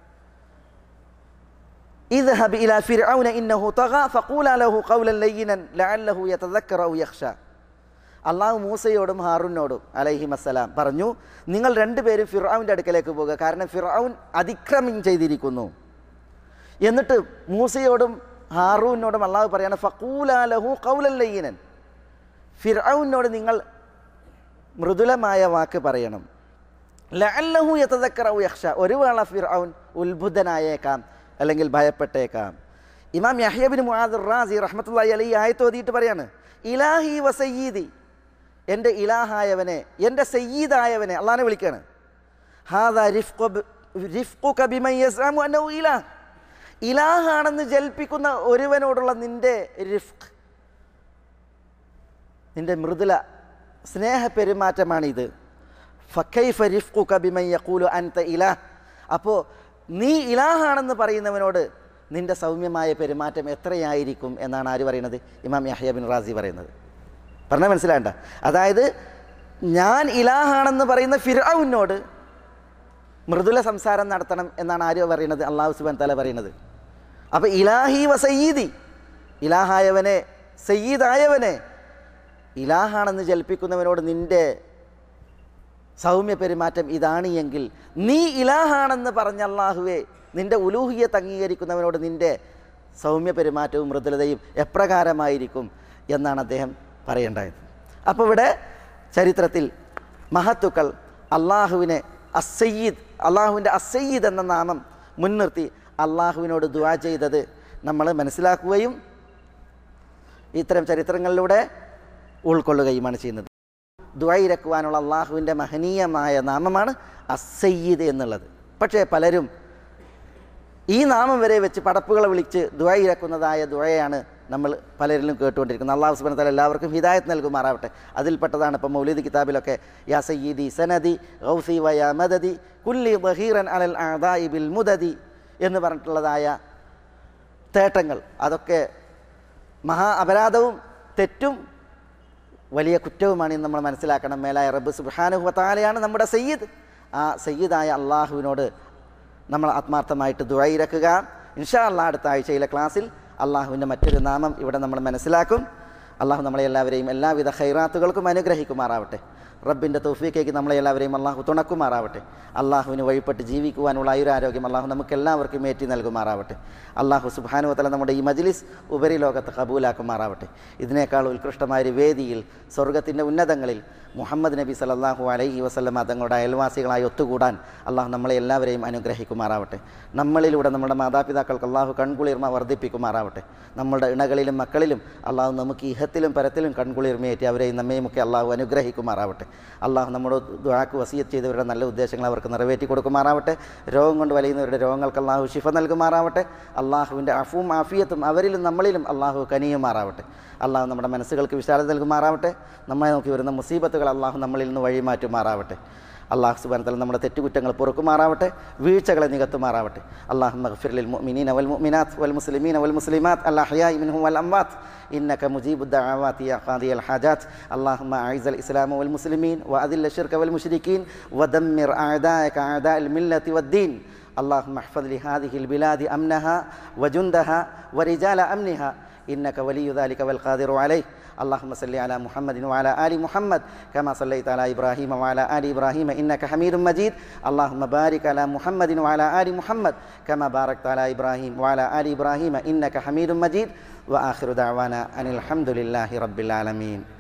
ഇദ്ഹബ് ഇലാ ഫിർഔന ഇന്നഹു തഗാ ഫഖൂലാ ലഹു ഖൗലൻ ലയ്യിനൻ ലഅല്ലഹു യതദക്കറു ഔ യഖ്ഷാ. അള്ളാഹു മൂസയോടും ഹാറൂനോടും അലൈഹിമസ്സലാം പറഞ്ഞു, നിങ്ങൾ രണ്ടുപേരും ഫിർഔൻ്റെ അടുക്കലേക്ക് പോകുക, കാരണം ഫിർഔൻ അതിക്രമം ചെയ്തിരിക്കുന്നു. എന്നിട്ട് മൂസയോടും ഹാറൂനോടും അള്ളാഹു പറയാണ്, ഫഖൂലാ ലഹു ഖൗലൻ ലയ്യിനൻ, ഫിർഔനോട് നിങ്ങൾ മൃദുലമായ വാക്ക് പറയണം. ലഅല്ലഹു യതദക്കറു ഔ യഖ്ഷാ, ഒരു വേള ഫിർഔൻ ഉത്ബുദ്ധനായേക്കാം, അല്ലെങ്കിൽ ഭയപ്പെട്ടേക്കാം. ഇമാം യഹ്യ ഇബ്നു മുആദ് റാസി റഹ്മത്തുള്ളാഹി അലൈഹി ആയത്ത് ഓതിയിട്ട് പറയാണ്, ഇലാഹി വ സയ്യിദി, എൻ്റെ ഇലാഹായവനെ, എൻ്റെ സയ്യിദായവനെ അള്ളാഹിനെ വിളിക്കുകയാണ്. ഹാദാ റിഫ്ഖു റിഫ്ഖുക ബിമൻ യസ്അമു അന്നഹു ഇലാഹ്, ഇലാഹാണെന്ന് ജൽപ്പിക്കുന്ന ഒരുവനോടുള്ള നിൻ്റെ റിഫ്ഖ്, നിൻ്റെ മൃദുല സ്നേഹ പെരുമാറ്റമാണിത്. ഫക്കൈഫ റിഫ്ഖുക ബിമൻ യഖൂലു അൻത ഇലാഹ്. അപ്പോൾ നീ ഇലാഹാണെന്ന് പറയുന്നവനോട് നിൻ്റെ സൗമ്യമായ പെരുമാറ്റം എത്രയായിരിക്കും എന്നാണ് ആര് പറയുന്നത്? ഇമാം യഹ്യ ബിൻ റാസി പറയുന്നത്. പറഞ്ഞാൽ മനസ്സിലാകണ്ട. അതായത് ഞാൻ ഇലാഹാണെന്ന് പറയുന്ന ഫിർഔനോട് മൃദുല സംസാരം നടത്തണം എന്നാണ് ആര് പറയുന്നത്? അല്ലാഹു സുബ്ഹാനഹു വ തആല പറയുന്നത്. അപ്പോൾ ഇലാഹി വ സയ്യിദി, ഇലാഹായവനെ സയ്യിദായവനെ, ഇലാഹാണെന്ന് ജൽപ്പിക്കുന്നവനോട് നിൻ്റെ സൗമ്യ പെരുമാറ്റം ഇതാണ് എങ്കിൽ നീ ഇലാഹാണെന്ന് പറഞ്ഞ അല്ലാഹുവേ നിൻ്റെ ഉലൂഹിയത്ത് അംഗീകരിക്കുന്നവനോട് നിൻ്റെ സൗമ്യ പെരുമാറ്റവും മൃദുലതയും എപ്രകാരമായിരിക്കും എന്നാണ് അദ്ദേഹം പറയേണ്ടത്. അപ്പോൾ ഇവിടെ ചരിത്രത്തിൽ മഹത്തുക്കൾ അള്ളാഹുവിനെ അസ്സയ്യിദ്, അള്ളാഹുവിൻ്റെ അസ്സയ്യിദ് എന്ന നാമം മുൻനിർത്തി അള്ളാഹുവിനോട് ദുആ ചെയ്തത് നമ്മൾ മനസ്സിലാക്കുകയും ഇത്തരം ചരിത്രങ്ങളിലൂടെ ഉൾക്കൊള്ളുകയുമാണ് ചെയ്യുന്നത്. ദുആയിരക്കുവാനുള്ള അള്ളാഹുവിൻ്റെ മഹനീയമായ നാമമാണ് അസ്സയ്യിദ് എന്നുള്ളത്. പക്ഷേ പലരും ഈ നാമം വരെ വെച്ച് പടപ്പുകളെ വിളിച്ച് ദുആയിരക്കുന്നതായ ദുആയാണ് നമ്മൾ പലരിലും കേട്ടുകൊണ്ടിരിക്കുന്നത്. അല്ലാഹു സുബ്ഹാനഹു വ തആല എല്ലാവർക്കും ഹിദായത്ത് നൽകുമാറാവട്ടെ. അതിൽപ്പെട്ടതാണ് ഇപ്പോൾ മൗലിദ് കിതാബിലൊക്കെ യാ സയ്യിദി സനദി ഗൗസി വ യാ മദദി കുല്ലി ദഹീറൻ അലൽ അഅദാഇ ബിൽ മുദദി എന്ന് പറഞ്ഞിട്ടുള്ളതായ തേട്ടങ്ങൾ. അതൊക്കെ മഹാ അപരാധവും തെറ്റും വലിയ കുറ്റവുമാണ് എന്ന് നമ്മൾ മനസ്സിലാക്കണം. മേലായ റബ്ബ് സുബ്ഹാനഹു വ തആലയാണ് നമ്മുടെ സയ്യിദ്. ആ സയ്യിദായ അള്ളാഹുവിനോട് നമ്മൾ ആത്മാർത്ഥമായിട്ട് ദുആയിരക്കുക. ഇൻഷാ അല്ലാഹ് അടുത്ത ആഴ്ചയിലെ ക്ലാസ്സിൽ അള്ളാഹുവിൻ്റെ മറ്റൊരു നാമം ഇവിടെ നമ്മൾ മനസ്സിലാക്കും. അള്ളാഹു നമ്മളെ എല്ലാവരെയും എല്ലാവിധ ഖൈറാത്തുകൾക്കും അനുഗ്രഹിക്കുമാറാവട്ടെ. റബ്ബിൻ്റെ തൗഫീഖേക്ക് നമ്മളെ എല്ലാവരെയും അള്ളാഹു തുണക്കുമാറാവട്ടെ. അള്ളാഹുവിന് വഴിപ്പെട്ട് ജീവിക്കുവാനുള്ള ആയുരാരോഗ്യം അള്ളാഹു നമുക്ക് എല്ലാവർക്കും ഏറ്റി നൽകുമാറാവട്ടെ. അള്ളാഹു സുബ്ഹാനഹു വ തആല നമ്മുടെ ഈ മജ്ലിസ് ഉപരിലോകത്ത് ഖബൂലാക്കുമാറാവട്ടെ. ഇതിനേക്കാൾ ഉത്കൃഷ്ടമായൊരു വേദിയിൽ സ്വർഗത്തിൻ്റെ ഉന്നതങ്ങളിൽ മുഹമ്മദ് നബി സല്ലല്ലാഹു അലൈഹി വസല്ലമ തങ്ങളുടെ അയൽവാസികളായി ഒത്തുകൂടാൻ അള്ളാഹു നമ്മളെ എല്ലാവരെയും അനുഗ്രഹിക്കുമാറാവട്ടെ. നമ്മളിലൂടെ നമ്മുടെ മാതാപിതാക്കൾക്ക് അള്ളാഹു കൺകുളിർമ വർദ്ധിപ്പിക്കുമാറാവട്ടെ. നമ്മളുടെ ഇണകളിലും മക്കളിലും അള്ളാഹു നമുക്ക് ഇഹത്തിലും പരത്തിലും കൺകുളിർമയേറ്റി അവരെയും നമ്മയുമൊക്കെ അള്ളാഹു അനുഗ്രഹിക്കുമാറാവട്ടെ. അള്ളാഹു നമ്മുടെ ദുആക്ക് വസിയത്ത് ചെയ്തവരുടെ നല്ല ഉദ്ദേശങ്ങൾ അവർക്ക് നിറവേറ്റി കൊടുക്കുമാറാവട്ടെ. രോഗം കൊണ്ട് വലയുന്നവരുടെ രോഗങ്ങൾക്ക് അള്ളാഹു ശിഫ നൽകുമാറാവട്ടെ. അള്ളാഹുവിൻ്റെ അഫുവും ആഫിയത്തും അവരിലും നമ്മളിലും അള്ളാഹു കനിയുമാറാവട്ടെ. അള്ളാഹു നമ്മുടെ മനസ്സുകൾക്ക് വിശാലത നൽകുമാറാവട്ടെ. നമ്മളെ നോക്കി വരുന്ന മുസീബത്തുകൾ അള്ളാഹു നമ്മളിൽ നിന്ന് വഴിമാറ്റുമാറാവട്ടെ. അള്ളാഹു സുബ്ഹാനഹു വ തആല നമ്മുടെ തെറ്റുകുറ്റങ്ങൾ പൊറുക്കുമാറാവട്ടെ, വീഴ്ചകളെ നികത്തുമാറാവട്ടെ. അല്ലാഹുമ്മ ഗ്ഫിർ ലിൽ മുഅ്മിനീന വൽ മുഅ്മിനാത്ത് വൽ മുസ്ലിമീന വൽ മുസ്ലിമാത്ത് അൽ അഹ്യാഇ മിൻഹും വൽ അംവാത്ത് ഇന്നക മുജീബുദ് ദഅവാതി യാ ഖാദിയൽ ഹാജാത്ത്. അല്ലാഹുമ്മ അഇസ്സൽ ഇസ്ലാമ വൽ മുസ്ലിമീൻ വഅദില്ല ശിർക വൽ മുശ്രിക്കീൻ വദമ്മിർ അഅദാഅക അഅദാഅൽ മില്ലത്തി വദ്ദീൻ. اللهم احفظ لهذه البلاد أمنها وجندها ورجال أمنها إنك ولي ذلك والقادر عليه. اللهم صل على محمد وعلى آل محمد كما صليت على إبراهيم وعلى آل إبراهيم إنك حميد مجيد. اللهم بارك على محمد وعلى آل محمد كما باركت على إبراهيم وعلى آل إبراهيم إنك حميد مجيد. وآخر دعوانا أن الحمد لله رب العالمين.